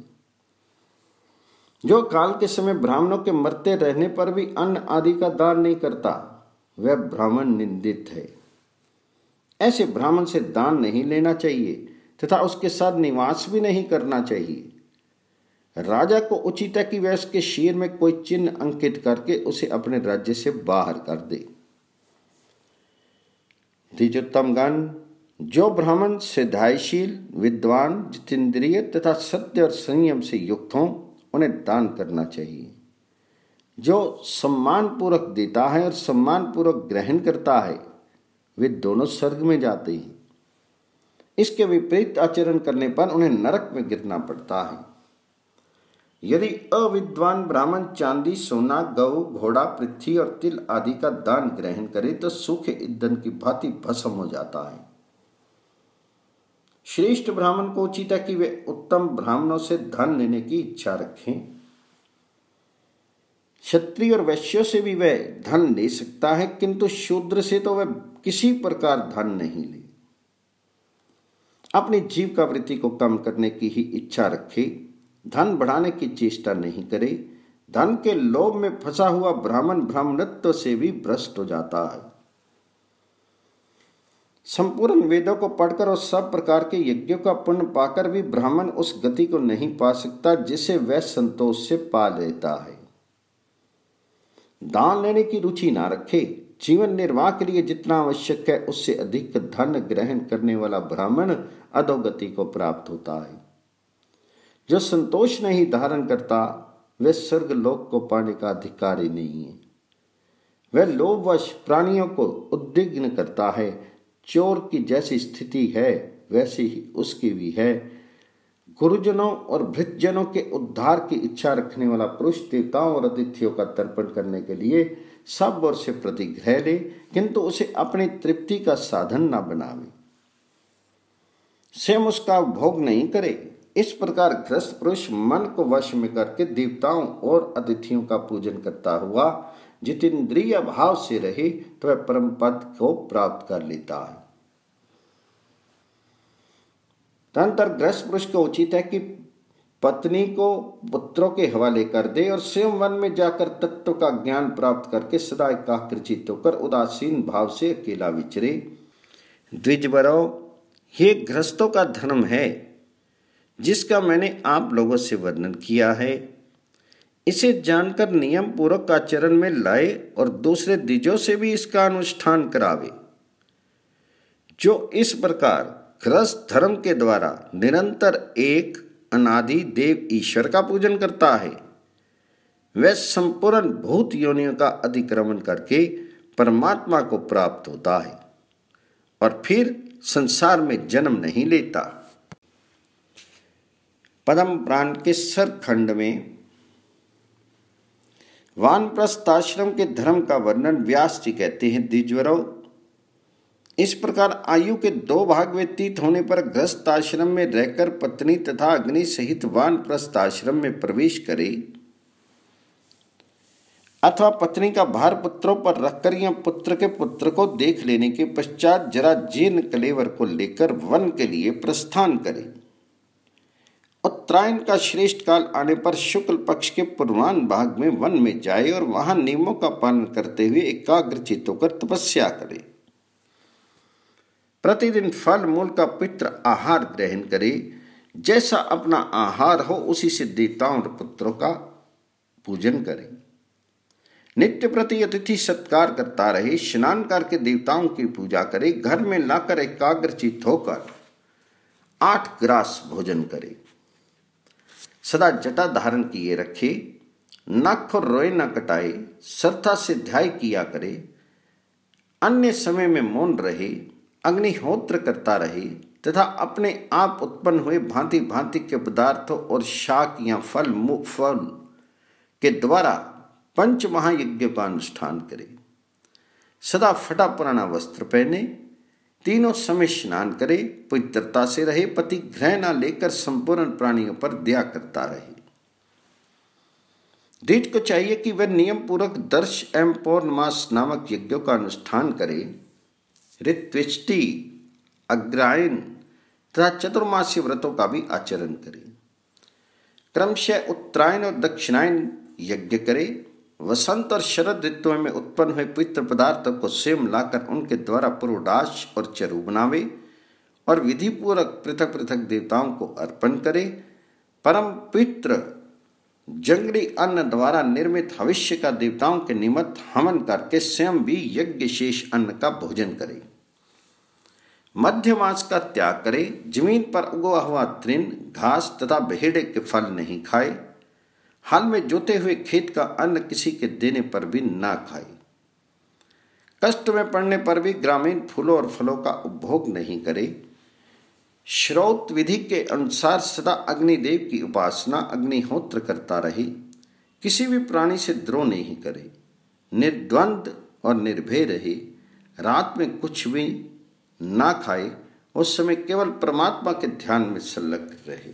जो काल के समय ब्राह्मणों के मरते रहने पर भी अन्न आदि का दान नहीं करता, वह ब्राह्मण निंदित है। ऐसे ब्राह्मण से दान नहीं लेना चाहिए तथा उसके साथ निवास भी नहीं करना चाहिए। राजा को उचित है कि वह उसके शीर में कोई चिन्ह अंकित करके उसे अपने राज्य से बाहर कर दे। द्विजोत्तमगण, जो ब्राह्मण सिद्धाईशील, विद्वान, जितेंद्रिय तथा सत्य और संयम से युक्त हों, उन्हें दान करना चाहिए। जो सम्मान पूर्वक देता है और सम्मान पूर्वक ग्रहण करता है, वे दोनों स्वर्ग में जाते हैं। इसके विपरीत आचरण करने पर उन्हें नरक में गिरना पड़ता है। यदि अविद्वान ब्राह्मण चांदी, सोना, गौ, घोड़ा, पृथ्वी और तिल आदि का दान ग्रहण करे तो सूखे ईंधन की भांति भस्म हो जाता है। श्रेष्ठ ब्राह्मण को उचित है कि वे उत्तम ब्राह्मणों से धन लेने की इच्छा रखें। क्षत्रिय और वैश्यों से भी वह धन ले सकता है, किंतु शूद्र से तो वह किसी प्रकार धन नहीं ले। अपनी जीविका वृत्ति को कम करने की ही इच्छा रखे, धन बढ़ाने की चेष्टा नहीं करे। धन के लोभ में फंसा हुआ ब्राह्मण ब्राह्मणत्व से भी भ्रष्ट हो जाता है। संपूर्ण वेदों को पढ़कर और सब प्रकार के यज्ञों का पुण्य पाकर भी ब्राह्मण उस गति को नहीं पा सकता जिसे वह संतोष से पा लेता है। दान लेने की रुचि ना रखे। जीवन निर्वाह के लिए जितना आवश्यक है उससे अधिक धन ग्रहण करने वाला ब्राह्मण अधोगति को प्राप्त होता है। जो संतोष नहीं धारण करता, वह स्वर्ग लोक को पाने का अधिकारी नहीं है। वह लोभवश प्राणियों को उद्विग्न करता है। चोर की जैसी स्थिति है वैसी ही उसकी भी है। गुरुजनों और भृतजनों के उद्धार की इच्छा रखने वाला पुरुष देवताओं और अतिथियों का तर्पण करने के लिए सब ओर से प्रतिग्रह ले, किंतु उसे अपनी तृप्ति का साधन न बनावे, स्वयं उसका भोग नहीं करे। इस प्रकार ग्रस्त पुरुष मन को वश में करके देवताओं और अतिथियों का पूजन करता हुआ जितेंद्रिय भाव से रहे तो वह परम पद को प्राप्त कर लेता है। तदनंतर ग्रस्त पुरुष को उचित है कि पत्नी को पुत्रों के हवाले कर दे और स्वयं वन में जाकर तत्व का ज्ञान प्राप्त करके सदा एकाग्रचित्त होकर उदासीन भाव से अकेला विचरे। द्विजवरों, ये गृहस्थों का धर्म है जिसका मैंने आप लोगों से वर्णन किया है। इसे जानकर नियम पूर्वक आचरण में लाए और दूसरे द्विजों से भी इसका अनुष्ठान करावे। जो इस प्रकार गृहस्थ धर्म के द्वारा निरंतर एक अनादि देव ईश्वर का पूजन करता है, वह संपूर्ण भूत योनियों का अतिक्रमण करके परमात्मा को प्राप्त होता है और फिर संसार में जन्म नहीं लेता। पद्म पुराण के सर खंड में वानप्रस्थ आश्रम के धर्म का वर्णन व्यास जी कहते हैं। द्विजवरों, इस प्रकार आयु के दो भाग व्यतीत होने पर गृहस्थ आश्रम में रहकर पत्नी तथा अग्नि सहित वानप्रस्थ आश्रम में प्रवेश करे अथवा पत्नी का भार पुत्रों पर रखकर या पुत्र के पुत्र को देख लेने के पश्चात जरा जीर्ण कलेवर को लेकर वन के लिए प्रस्थान करे। उत्तरायण का श्रेष्ठ काल आने पर शुक्ल पक्ष के पूर्वान्ह भाग में वन में जाए और वहां नियमों का पालन करते हुए एकाग्रचित्त होकर तपस्या करे। प्रतिदिन फल मूल का पितृ आहार ग्रहण करे। जैसा अपना आहार हो उसी से देवताओं और पुत्रों का पूजन करे। नित्य प्रति अतिथि सत्कार करता रहे। स्नान करके देवताओं की पूजा करे। घर में लाकर एकाग्रचित्त होकर आठ ग्रास भोजन करे। सदा जटा धारण किए रखे। नख और रोए न कटाए। श्रद्धा से ध्याय किया करे। अन्य समय में मौन रहे। अग्निहोत्र करता रहे तथा अपने आप उत्पन्न हुए भांति भांति के पदार्थों और शाक या फल फल के द्वारा पंच महायज्ञ का अनुष्ठान करे। सदा फटा पुराना वस्त्र पहने, तीनों समय स्नान करे, पवित्रता से रहे, पति ग्रह न लेकर संपूर्ण प्राणियों पर दया करता रहे। द्विज को चाहिए कि वह नियम पूर्वक दर्श एवं पौर्णमास नामक यज्ञों का अनुष्ठान करे, ऋत्विष्टि, अग्रायण तथा चतुर्मासीय व्रतों का भी आचरण करे। क्रमशः उत्तरायण और दक्षिणायन यज्ञ करे। वसंत और शरद ऋतुओं में उत्पन्न हुए पवित्र पदार्थों को स्वयं लाकर उनके द्वारा पुरोडाश और चरु बनावे और विधि पूर्वक पृथक पृथक देवताओं को अर्पण करे। परम पवित्र जंगली अन्न द्वारा निर्मित हविष्य का देवताओं के निमित्त हवन करके स्वयं भी यज्ञ शेष अन्न का भोजन करे। मध्य मास का त्याग करे। जमीन पर उगा हुआ तृण, घास तथा भेड़े के फल नहीं खाए। हाल में जोते हुए खेत का अन्न किसी के देने पर भी ना खाए। कष्ट में पड़ने पर भी ग्रामीण फूलों और फलों का उपभोग नहीं करे। श्रौत विधि के अनुसार सदा अग्निदेव की उपासना, अग्निहोत्र करता रहे। किसी भी प्राणी से द्रोह नहीं करे। निर्द्वंद और निर्भय रहे। रात में कुछ भी ना खाए। उस समय केवल परमात्मा के ध्यान में संलग्न रहे।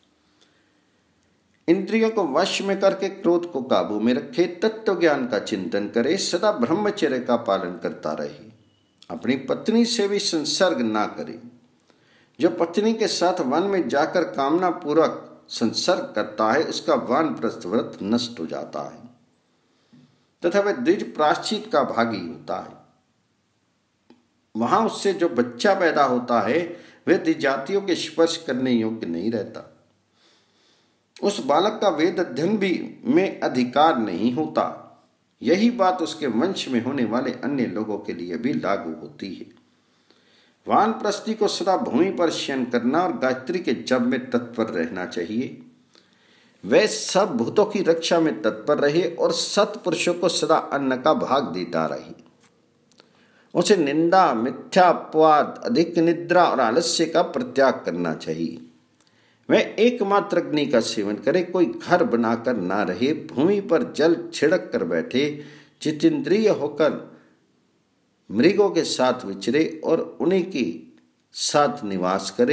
इंद्रियों को वश में करके क्रोध को काबू में रखे। तत्व ज्ञान का चिंतन करे। सदा ब्रह्मचर्य का पालन करता रहे। अपनी पत्नी से भी संसर्ग ना करे। जो पत्नी के साथ वन में जाकर कामना पूर्वक संसर्ग करता है, उसका वानप्रस्थ व्रत नष्ट हो जाता है तथा वह द्विज प्रायश्चित का भागी होता है। वहां उससे जो बच्चा पैदा होता है वह द्विजातियों के स्पर्श करने योग्य नहीं रहता। उस बालक का वेद अध्ययन भी में अधिकार नहीं होता। यही बात उसके वंश में होने वाले अन्य लोगों के लिए भी लागू होती है। वानप्रस्थी को सदा भूमि पर शयन करना और गायत्री के जप में तत्पर रहना चाहिए। वह सब भूतों की रक्षा में तत्पर रहे और सत्पुरुषों को सदा अन्न का भाग देता रहे। उसे निंदा, मिथ्या अपवाद, अधिक निद्रा और आलस्य का परित्याग करना चाहिए। वह एकमात्र अग्नि का सेवन करे, कोई घर बनाकर ना रहे, भूमि पर जल छिड़क कर बैठे, जितेंद्रिय होकर मृगों के साथ विचरे और उन्हीं के साथ निवास करे।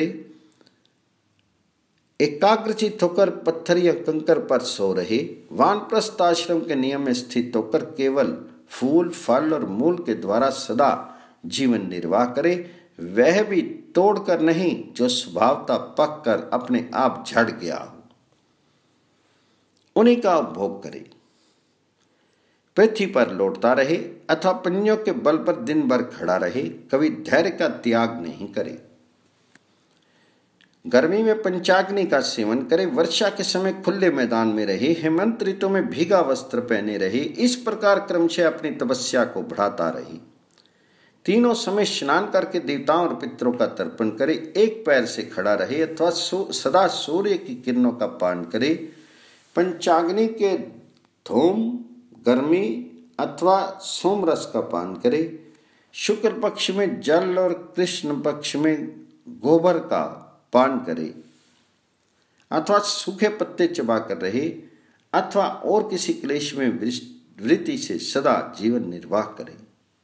एकाग्रचित होकर पत्थर या कंकर पर सो रहे। वानप्रस्थ आश्रम के नियम में स्थित होकर केवल फूल, फल और मूल के द्वारा सदा जीवन निर्वाह करे। वह भी तोड़कर नहीं, जो स्वभावता पक कर अपने आप झड़ गया हो, उन्हीं का उपभोग करे। पृथ्वी पर लौटता रहे अथवा पंजों के बल पर दिन भर खड़ा रहे। कभी धैर्य का त्याग नहीं करे। गर्मी में पंचाग्नि का सेवन करे। वर्षा के समय खुले मैदान में रहे। हेमंत ऋतु में भीगा वस्त्र पहने रहे। इस प्रकार क्रमशः अपनी तपस्या को बढ़ाता रहे। तीनों समय स्नान करके देवताओं और पितरों का तर्पण करे। एक पैर से खड़ा रहे अथवा सदा सूर्य की किरणों का पान करे। पंचाग्नि के धूम, गर्मी अथवा सोमरस का पान करे। शुक्ल पक्ष में जल और कृष्ण पक्ष में गोबर का पान करे अथवा सूखे पत्ते चबाकर रहे अथवा और किसी क्लेश में वृत्ति से सदा जीवन निर्वाह करे।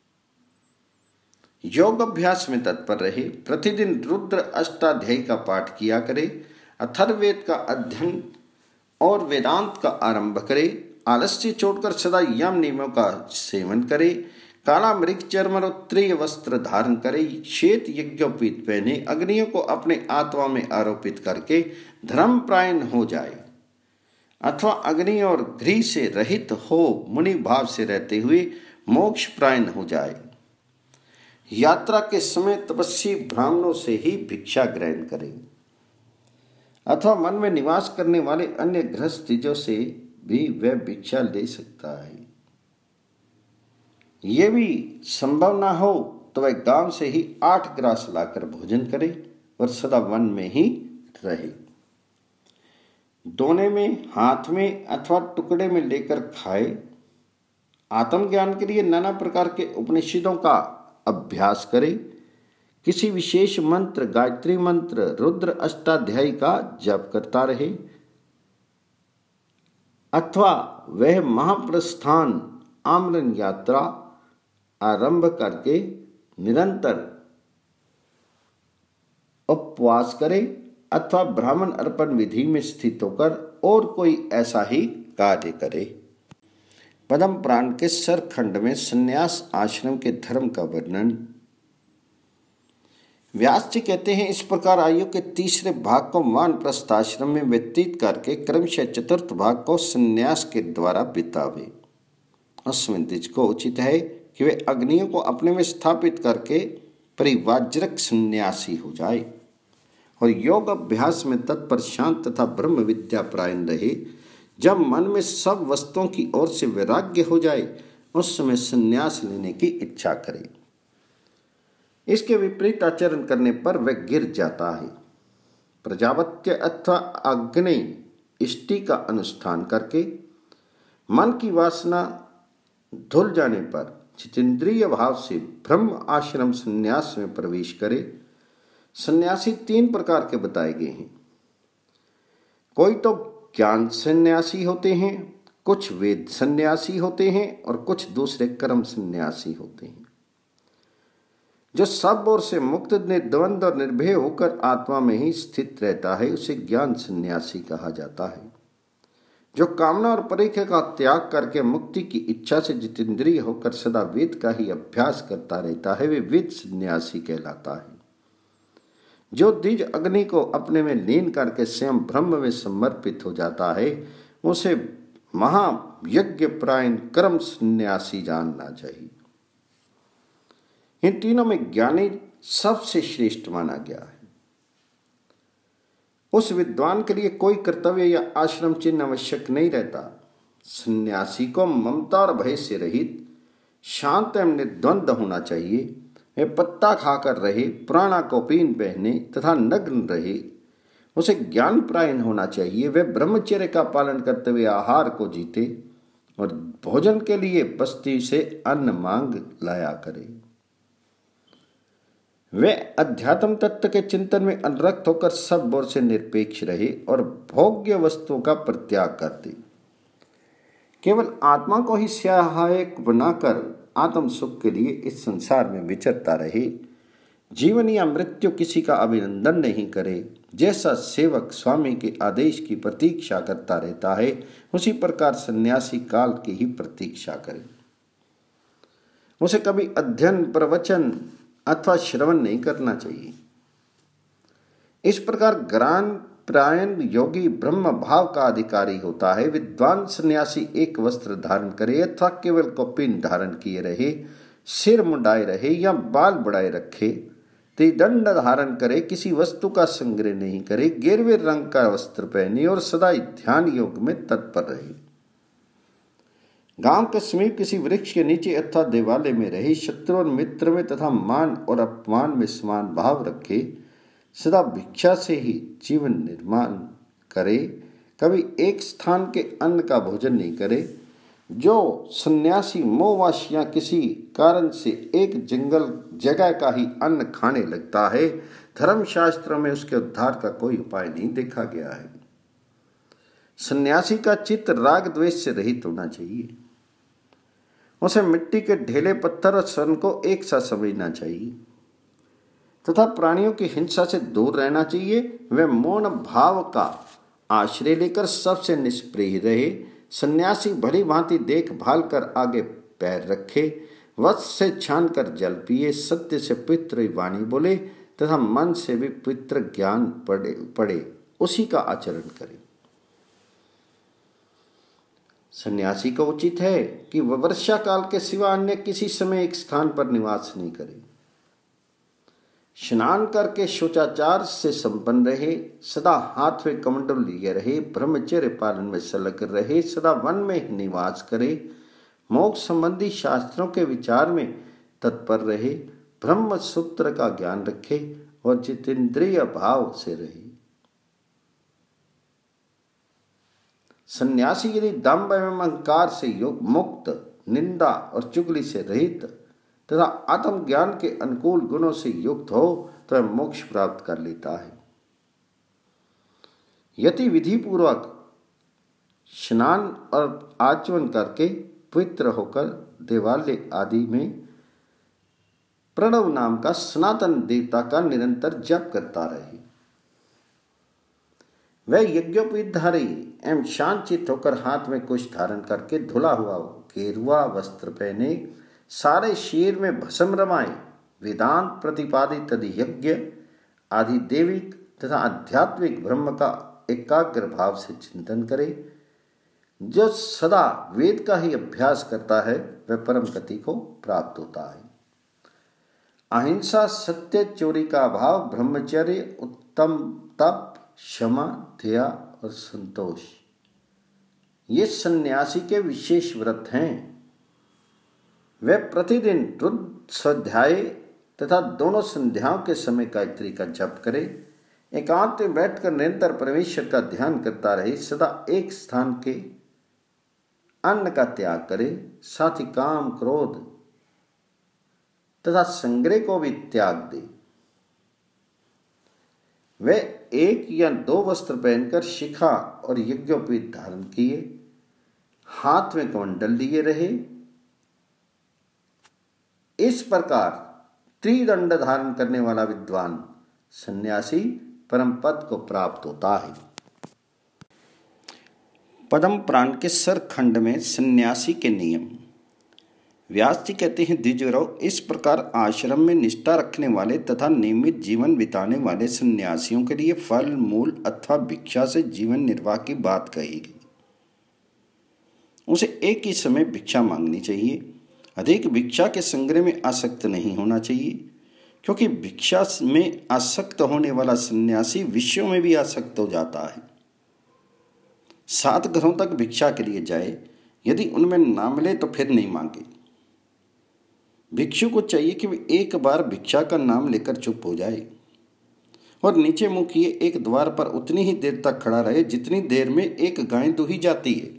योग अभ्यास में तत्पर रहे। प्रतिदिन रुद्र अष्टाध्यायी का पाठ किया करे। अथर्ववेद का अध्ययन और वेदांत का आरंभ करे। आलस्य छोड़कर सदा यम नियमों का सेवन करे। काला मृग चर्म और उत्तरीय वस्त्र धारण करे। श्वेत यज्ञोपीत पहने। अग्नियों को अपने आत्मा में आरोपित करके धर्मप्रायण हो जाए अथवा अग्नि और घृ से रहित हो मुनि भाव से रहते हुए मोक्ष प्रायण हो जाए। यात्रा के समय तपस्वी ब्राह्मणों से ही भिक्षा ग्रहण करे अथवा मन में निवास करने वाले अन्य गृहस्थीजों से भी वह भिक्षा ले सकता है। ये भी संभव ना हो तो वह गांव से ही आठ ग्रास लाकर भोजन करे और सदा वन में ही रहे। दोने में, हाथ में अथवा टुकड़े में लेकर खाए। आत्मज्ञान के लिए नाना प्रकार के उपनिषदों का अभ्यास करे। किसी विशेष मंत्र, गायत्री मंत्र, रुद्र अष्टाध्यायी का जप करता रहे। अथवा वह महाप्रस्थान आमरण यात्रा आरंभ करके निरंतर उपवास करे अथवा ब्राह्मण अर्पण विधि में स्थित होकर और कोई ऐसा ही कार्य करे। पद्म पुराण के सरखंड में संन्यास आश्रम के धर्म का वर्णन। व्यास जी कहते हैं, इस प्रकार आयु के तीसरे भाग को वानप्रस्थ आश्रम में व्यतीत करके क्रमशः चतुर्थ भाग को संन्यास के द्वारा बितावे। अश्विन द्विज को उचित है कि वे अग्नियों को अपने में स्थापित करके परिवाज्रक संन्यासी हो जाए और योग अभ्यास में तत्पर शांत तथा ब्रह्म विद्या प्रायण रहे। जब मन में सब वस्तुओं की ओर से वैराग्य हो जाए उस समय संन्यास लेने की इच्छा करे। इसके विपरीत आचरण करने पर वह गिर जाता है। प्रजापत्य अथवा अग्नि इष्टि का अनुष्ठान करके मन की वासना धुल जाने पर जितेंद्रिय भाव से ब्रह्म आश्रम संन्यास में प्रवेश करे। सन्यासी तीन प्रकार के बताए गए हैं। कोई तो ज्ञान सन्यासी होते हैं, कुछ वेद सन्यासी होते हैं और कुछ दूसरे कर्म सन्यासी होते हैं। जो सब ओर से मुक्त, निर्द्वंद और निर्भय होकर आत्मा में ही स्थित रहता है उसे ज्ञान सन्यासी कहा जाता है। जो कामना और परीक्षा का त्याग करके मुक्ति की इच्छा से जितेंद्रिय होकर सदा वेद का ही अभ्यास करता रहता है वे वेद सन्यासी कहलाता है। जो द्विज अग्नि को अपने में लीन करके स्वयं ब्रह्म में समर्पित हो जाता है उसे महायज्ञ प्रायण कर्म सन्यासी जानना चाहिए। इन तीनों में ज्ञानी सबसे श्रेष्ठ माना गया है। उस विद्वान के लिए कोई कर्तव्य या आश्रम चिन्ह आवश्यक नहीं रहता। सन्यासी को ममता और भय से रहित शांत एवं निर्द्वंद होना चाहिए। वे पत्ता खाकर रहे, पुराना कौपीन पहने तथा नग्न रहे। उसे ज्ञान प्रायण होना चाहिए। वे ब्रह्मचर्य का पालन करते हुए आहार को जीते और भोजन के लिए बस्ती से अन्न मांग लाया करे। वे अध्यात्म तत्व के चिंतन में अनुरक्त होकर सब ओर से निरपेक्ष रहे और भोग्य वस्तुओं का परित्याग करते। केवल आत्मा को ही सहायक बनाकर आत्म सुख के लिए इस संसार में विचरता रहे। जीवन या मृत्यु किसी का अभिनंदन नहीं करे। जैसा सेवक स्वामी के आदेश की प्रतीक्षा करता रहता है उसी प्रकार सन्यासी काल की ही प्रतीक्षा करे। उसे कभी अध्ययन, प्रवचन अथवा श्रवण नहीं करना चाहिए। इस प्रकार ज्ञान प्रायण योगी ब्रह्म भाव का अधिकारी होता है। विद्वान सन्यासी एक वस्त्र धारण करे अथवा केवल कौपीन धारण किए रहे, सिर मुंडाए रहे या बाल बढ़ाए रखे, त्रिदंड धारण करे, किसी वस्तु का संग्रह नहीं करे, गेरुए रंग का वस्त्र पहने और सदा ध्यान योग में तत्पर रहे। गांव के समीप किसी वृक्ष के नीचे अथवा देवालय में रहे, शत्रु और मित्र में तथा मान और अपमान में समान भाव रखे, सदा भिक्षा से ही जीवन निर्माण करे, कभी एक स्थान के अन्न का भोजन नहीं करे। जो सन्यासी मोहवश या किसी कारण से एक जंगल जगह का ही अन्न खाने लगता है, धर्मशास्त्रों में उसके उद्धार का कोई उपाय नहीं देखा गया है। सन्यासी का चित्त राग द्वेष से रहित होना चाहिए। उसे मिट्टी के ढेले, पत्थर और स्वर्ण को एक साथ समझना चाहिए तथा प्राणियों की हिंसा से दूर रहना चाहिए। वह मौन भाव का आश्रय लेकर सबसे निष्प्रिय रहे। सन्यासी भली भांति देखभाल कर आगे पैर रखे, वत्स से छान कर जल पिए, सत्य से पवित्र वाणी बोले तथा मन से भी पवित्र ज्ञान पढ़े पढ़े उसी का आचरण करे। सन्यासी को उचित है कि वह वर्षा काल के सिवा अन्य किसी समय एक स्थान पर निवास नहीं करे। स्नान करके शौचाचार से संपन्न रहे, सदा हाथ में कमंडल लिए रहे, ब्रह्मचर्य पालन में संलग्न रहे, सदा वन में ही निवास करे, मोक्ष संबंधी शास्त्रों के विचार में तत्पर रहे, ब्रह्म सूत्र का ज्ञान रखे और जितेंद्रिय भाव से रहे। सन्यासी यदि दंभ एवं अहंकार से युक्त, मुक्त, निंदा और चुगली से रहित तथा आत्मज्ञान के अनुकूल गुणों से युक्त हो तो वह मोक्ष प्राप्त कर लेता है। यदि विधि पूर्वक स्नान और आचमन करके पवित्र होकर देवालय आदि में प्रणव नाम का सनातन देवता का निरंतर जप करता रहे। वह यज्ञोपवीतधारी एवं शांतचित्त होकर हाथ में कुश धारण करके धुला हुआ गेरुआ वस्त्र पहने, सारे शरीर में भस्म रमाए, वेदांत प्रतिपादित यज्ञ आदि देविक तथा आध्यात्मिक ब्रह्म का एकाग्र भाव से चिंतन करे। जो सदा वेद का ही अभ्यास करता है वह परम गति को प्राप्त होता है। अहिंसा, सत्य, चोरी का भाव, ब्रह्मचर्य, उत्तम तप, क्षमा, दया और संतोष ये सन्यासी के विशेष व्रत हैं। वे प्रतिदिन रुद्र स्वाध्याय तथा दोनों संध्याओं के समय गायत्री का जप करे, एकांत में बैठकर निरंतर परमेश्वर का ध्यान करता रहे, सदा एक स्थान के अन्न का त्याग करे, साथ ही काम, क्रोध तथा संग्रह को भी त्याग दे। वे एक या दो वस्त्र पहनकर शिखा और यज्ञोपवीत धारण किए, हाथ में कमंडल लिए रहे। इस प्रकार त्रिदंड धारण करने वाला विद्वान सन्यासी परम पद को प्राप्त होता है। पद्म पुराण के सर खंड में सन्यासी के नियम। व्यास जी कहते हैं, द्विजवरों, इस प्रकार आश्रम में निष्ठा रखने वाले तथा नियमित जीवन बिताने वाले सन्यासियों के लिए फल, मूल अथवा भिक्षा से जीवन निर्वाह की बात कही गई। उसे एक ही समय भिक्षा मांगनी चाहिए। अधिक भिक्षा के संग्रह में आसक्त नहीं होना चाहिए, क्योंकि भिक्षा में आसक्त होने वाला सन्यासी विषयों में भी आसक्त हो जाता है। सात घरों तक भिक्षा के लिए जाए, यदि उनमें ना मिले तो फिर नहीं मांगे। भिक्षु को चाहिए कि वे एक बार भिक्षा का नाम लेकर चुप हो जाए और नीचे मुंह किए एक द्वार पर उतनी ही देर तक खड़ा रहे जितनी देर में एक गाय दूही जाती है।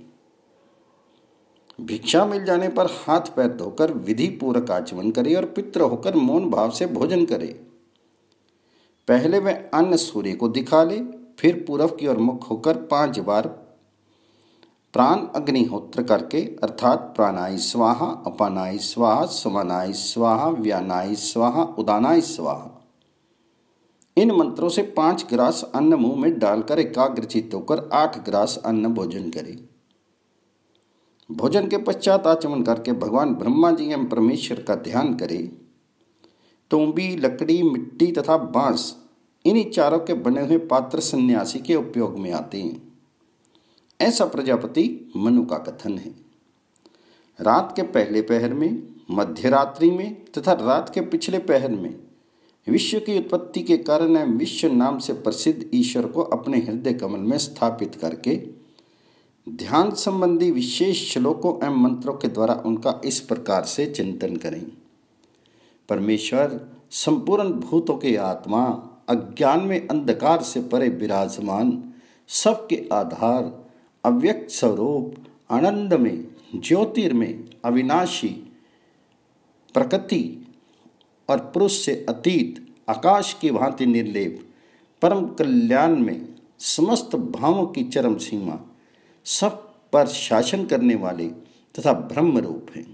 भिक्षा मिल जाने पर हाथ पैर धोकर विधि पूर्वक आचमन करे और पित्र होकर मौन भाव से भोजन करे। पहले वह अन्न सूर्य को दिखा ले, फिर पूर्व की ओर मुख होकर पांच बार प्राण अग्निहोत्र करके, अर्थात प्राणाय स्वाहा, अपानाय स्वाहा, समानाय स्वाहा, व्यानाय स्वाहा, उदानाय स्वाहा, इन मंत्रों से पांच ग्रास अन्न मुंह में डालकर एकाग्रचित्त होकर आठ ग्रास अन्न भोजन करे। भोजन के पश्चात आचमन करके भगवान ब्रह्मा जी एवं परमेश्वर का ध्यान करे। तोंबी, लकड़ी, मिट्टी तथा बांस, इन्हीं चारों के बने हुए पात्र सन्यासी के उपयोग में आते हैं। ऐसा प्रजापति मनु का कथन है। रात के पहले पहर में, मध्य रात्रि में तथा रात के पिछले पहर में विश्व की उत्पत्ति के कारण विश्व नाम से प्रसिद्ध ईश्वर को अपने हृदय कमल में स्थापित करके ध्यान संबंधी विशेष श्लोकों एवं मंत्रों के द्वारा उनका इस प्रकार से चिंतन करें। परमेश्वर संपूर्ण भूतों के आत्मा, अज्ञान में अंधकार से परे विराजमान, सबके आधार, अव्यक्त स्वरूप, आनंद में, ज्योतिर्मय, अविनाशी, प्रकृति और पुरुष से अतीत, आकाश की भांति निर्लेप, परम कल्याण में, समस्त भावों की चरम सीमा, सब पर शासन करने वाले तथा ब्रह्म रूप हैं।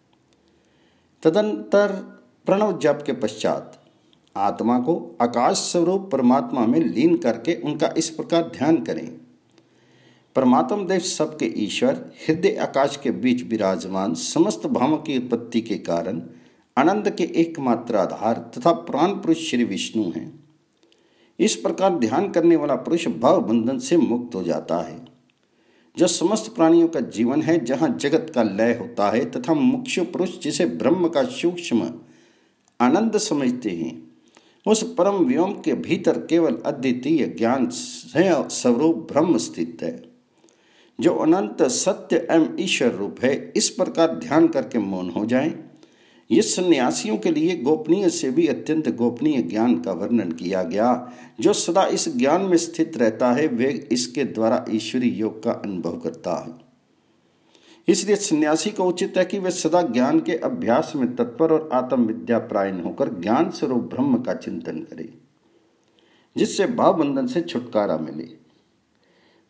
तदंतर प्रणव जप के पश्चात आत्मा को आकाश स्वरूप परमात्मा में लीन करके उनका इस प्रकार ध्यान करें। परमात्मा देव सबके ईश्वर, हृदय आकाश के बीच विराजमान, समस्त भावों की उत्पत्ति के कारण, आनंद के एकमात्र आधार तथा प्राण पुरुष श्री विष्णु हैं। इस प्रकार ध्यान करने वाला पुरुष भव बंधन से मुक्त हो जाता है। जो समस्त प्राणियों का जीवन है, जहाँ जगत का लय होता है तथा मुख्य पुरुष जिसे ब्रह्म का सूक्ष्म आनंद समझते हैं, उस परम व्योम के भीतर केवल अद्वितीय ज्ञान स्वरूप ब्रह्म स्थित है, जो अनंत सत्य एवं ईश्वर रूप है। इस प्रकार ध्यान करके मौन हो जाएं। ये सन्यासियों के लिए गोपनीय से भी अत्यंत गोपनीय ज्ञान का वर्णन किया गया। जो सदा इस ज्ञान में स्थित रहता है, वे इसके द्वारा ईश्वरीय योग का अनुभव करता है। इसलिए सन्यासी को उचित है कि वे सदा ज्ञान के अभ्यास में तत्पर और आत्म विद्या प्रायण होकर ज्ञान स्वरूप ब्रह्म का चिंतन करे, जिससे भाव बंधन से छुटकारा मिले।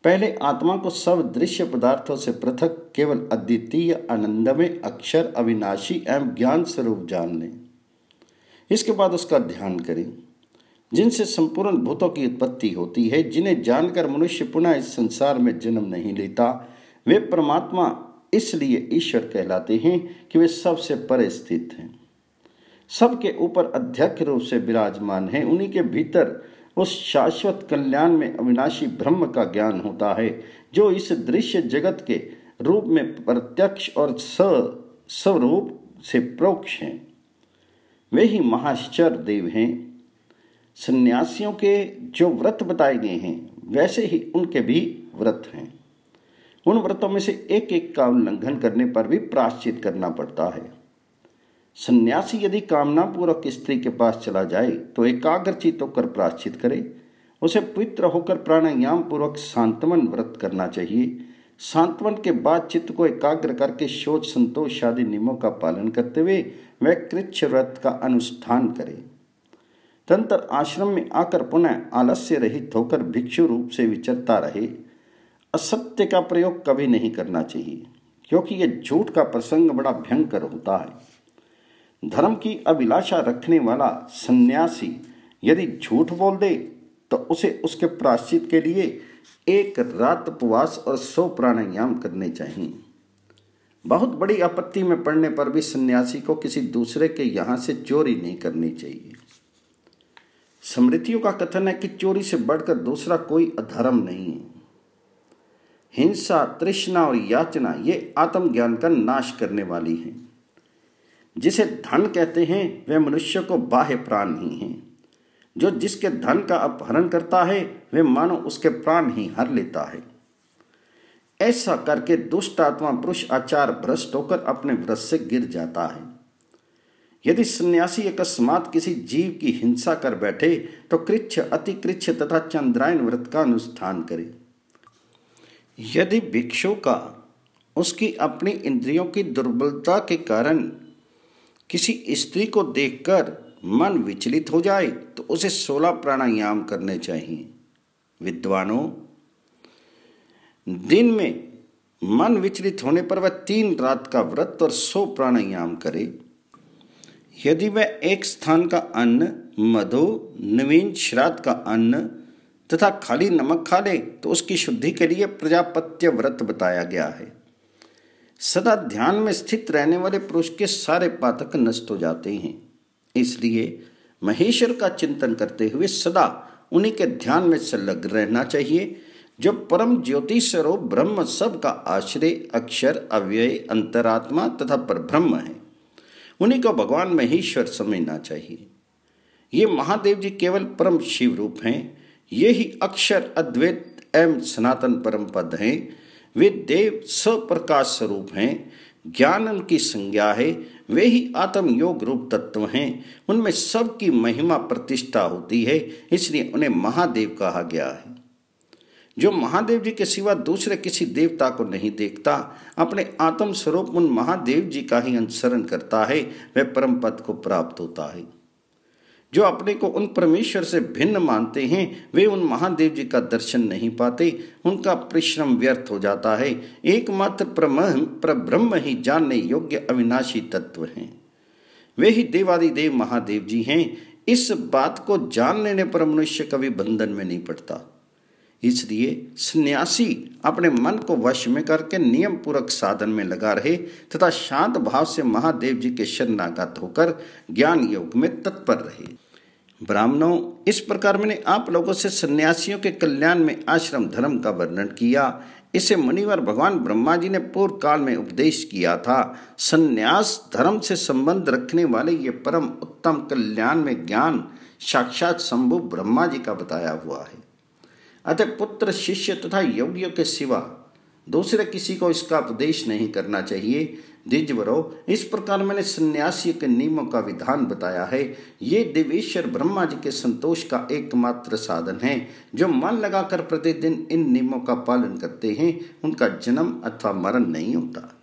पहले आत्मा को सब दृश्य पदार्थों से पृथक केवल अद्वितीय आनंदमय अक्षर अविनाशी एवं ज्ञान स्वरूप जान लें। इसके बाद उसका ध्यान करें, जिनसे संपूर्ण भूतों की उत्पत्ति होती है, जिन्हें जानकर मनुष्य पुनः इस संसार में जन्म नहीं लेता। वे परमात्मा इसलिए ईश्वर कहलाते हैं कि वे सबसे परे स्थित हैं, सबके ऊपर अध्यक्ष रूप से विराजमान हैं। उन्हीं के भीतर उस शाश्वत कल्याण में अविनाशी ब्रह्म का ज्ञान होता है, जो इस दृश्य जगत के रूप में प्रत्यक्ष और स्वरूप से प्रोक्ष हैं। वे ही महाश्चर्य देव हैं। सन्यासियों के जो व्रत बताए गए हैं, वैसे ही उनके भी व्रत हैं। उन व्रतों में से एक एक का उल्लंघन करने पर भी प्रायश्चित करना पड़ता है। सन्यासी यदि कामना पूर्वक स्त्री के पास चला जाए तो एकाग्रचित होकर प्रायश्चित करे। उसे पवित्र होकर प्राणायाम पूर्वक सांत्वन व्रत करना चाहिए। सांत्वन के बाद चित्त को एकाग्र करके शोच संतोष आदि नियमों का पालन करते हुए वह कृच्छ व्रत का अनुष्ठान करे। तदंतर आश्रम में आकर पुनः आलस्य रहित होकर भिक्षु रूप से विचरता रहे। असत्य का प्रयोग कभी नहीं करना चाहिए, क्योंकि यह झूठ का प्रसंग बड़ा भयंकर होता है। धर्म की अभिलाषा रखने वाला सन्यासी यदि झूठ बोल दे तो उसे उसके प्रायश्चित के लिए एक रात उपवास और सौ प्राणायाम करने चाहिए। बहुत बड़ी आपत्ति में पड़ने पर भी सन्यासी को किसी दूसरे के यहाँ से चोरी नहीं करनी चाहिए। स्मृतियों का कथन है कि चोरी से बढ़कर दूसरा कोई अधर्म नहीं है। हिंसा, तृष्णा और याचना ये आत्मज्ञान का नाश करने वाली है। जिसे धन कहते हैं वह मनुष्य को बाह्य प्राण ही है। जो जिसके धन का अपहरण करता है वह मानो उसके प्राण ही हर लेता है। ऐसा करके दुष्ट आत्मा पुरुष आचार भ्रष्ट होकर अपने व्रत से गिर जाता है। यदि सन्यासी अकस्मात किसी जीव की हिंसा कर बैठे तो कृच्छ, अतिकृच्छ तथा चंद्रायन व्रत का अनुष्ठान करे। यदि भिक्षु का उसकी अपनी इंद्रियों की दुर्बलता के कारण किसी स्त्री को देखकर मन विचलित हो जाए तो उसे सोलह प्राणायाम करने चाहिए। विद्वानों, दिन में मन विचलित होने पर वह तीन रात का व्रत और सौ प्राणायाम करे। यदि वह एक स्थान का अन्न, मधु, नवीन श्राद्ध का अन्न तथा खाली नमक खा ले तो उसकी शुद्धि के लिए प्रजापत्य व्रत बताया गया है। सदा ध्यान में स्थित रहने वाले पुरुष के सारे पातक नष्ट हो जाते हैं। इसलिए महेश्वर का चिंतन करते हुए सदा उन्हीं के ध्यान में संलग्न रहना चाहिए, जो परम ज्योति स्वरूप ब्रह्म सब का आश्रय, अक्षर, अव्यय, अंतरात्मा तथा परब्रह्म है। उन्हीं को भगवान महेश्वर समझना चाहिए। ये महादेव जी केवल परम शिव रूप हैं। ये ही अक्षर, अद्वैत एवं सनातन परम पद हैं। वे देव स्वप्रकाश स्वरूप हैं। ज्ञान उनकी संज्ञा है। वे ही आत्म योग रूप तत्व हैं। उनमें सबकी महिमा प्रतिष्ठा होती है, इसलिए उन्हें महादेव कहा गया है। जो महादेव जी के सिवा दूसरे किसी देवता को नहीं देखता, अपने आत्म स्वरूप उन महादेव जी का ही अनुसरण करता है, वह परम पद को प्राप्त होता है। जो अपने को उन परमेश्वर से भिन्न मानते हैं, वे उन महादेव जी का दर्शन नहीं पाते। उनका परिश्रम व्यर्थ हो जाता है। एकमात्र परब्रह्म ही जानने योग्य अविनाशी तत्व हैं। वे ही देवादिदेव महादेव जी हैं। इस बात को जान लेने पर मनुष्य कभी बंधन में नहीं पड़ता। इसलिए सन्यासी अपने मन को वश में करके नियम पूर्वक साधन में लगा रहे तथा शांत भाव से महादेव जी के शरणागत होकर ज्ञान योग में तत्पर रहे। ब्राह्मणों, इस प्रकार मैंने आप लोगों से सन्यासियों के कल्याण में आश्रम धर्म का वर्णन किया। इसे मुनिवर भगवान ब्रह्मा जी ने पूर्व काल में उपदेश किया था। सन्यास धर्म से संबंध रखने वाले ये परम उत्तम कल्याण में ज्ञान साक्षात शंभु ब्रह्मा जी का बताया हुआ है। अतः पुत्र, शिष्य तथा योगियों के सिवा दूसरे किसी को इसका उपदेश नहीं करना चाहिए। द्विजवरो, इस प्रकार मैंने सन्यासी के नियमों का विधान बताया है। ये देवेश्वर ब्रह्मा जी के संतोष का एकमात्र साधन है। जो मन लगाकर प्रतिदिन इन नियमों का पालन करते हैं, उनका जन्म अथवा मरण नहीं होता।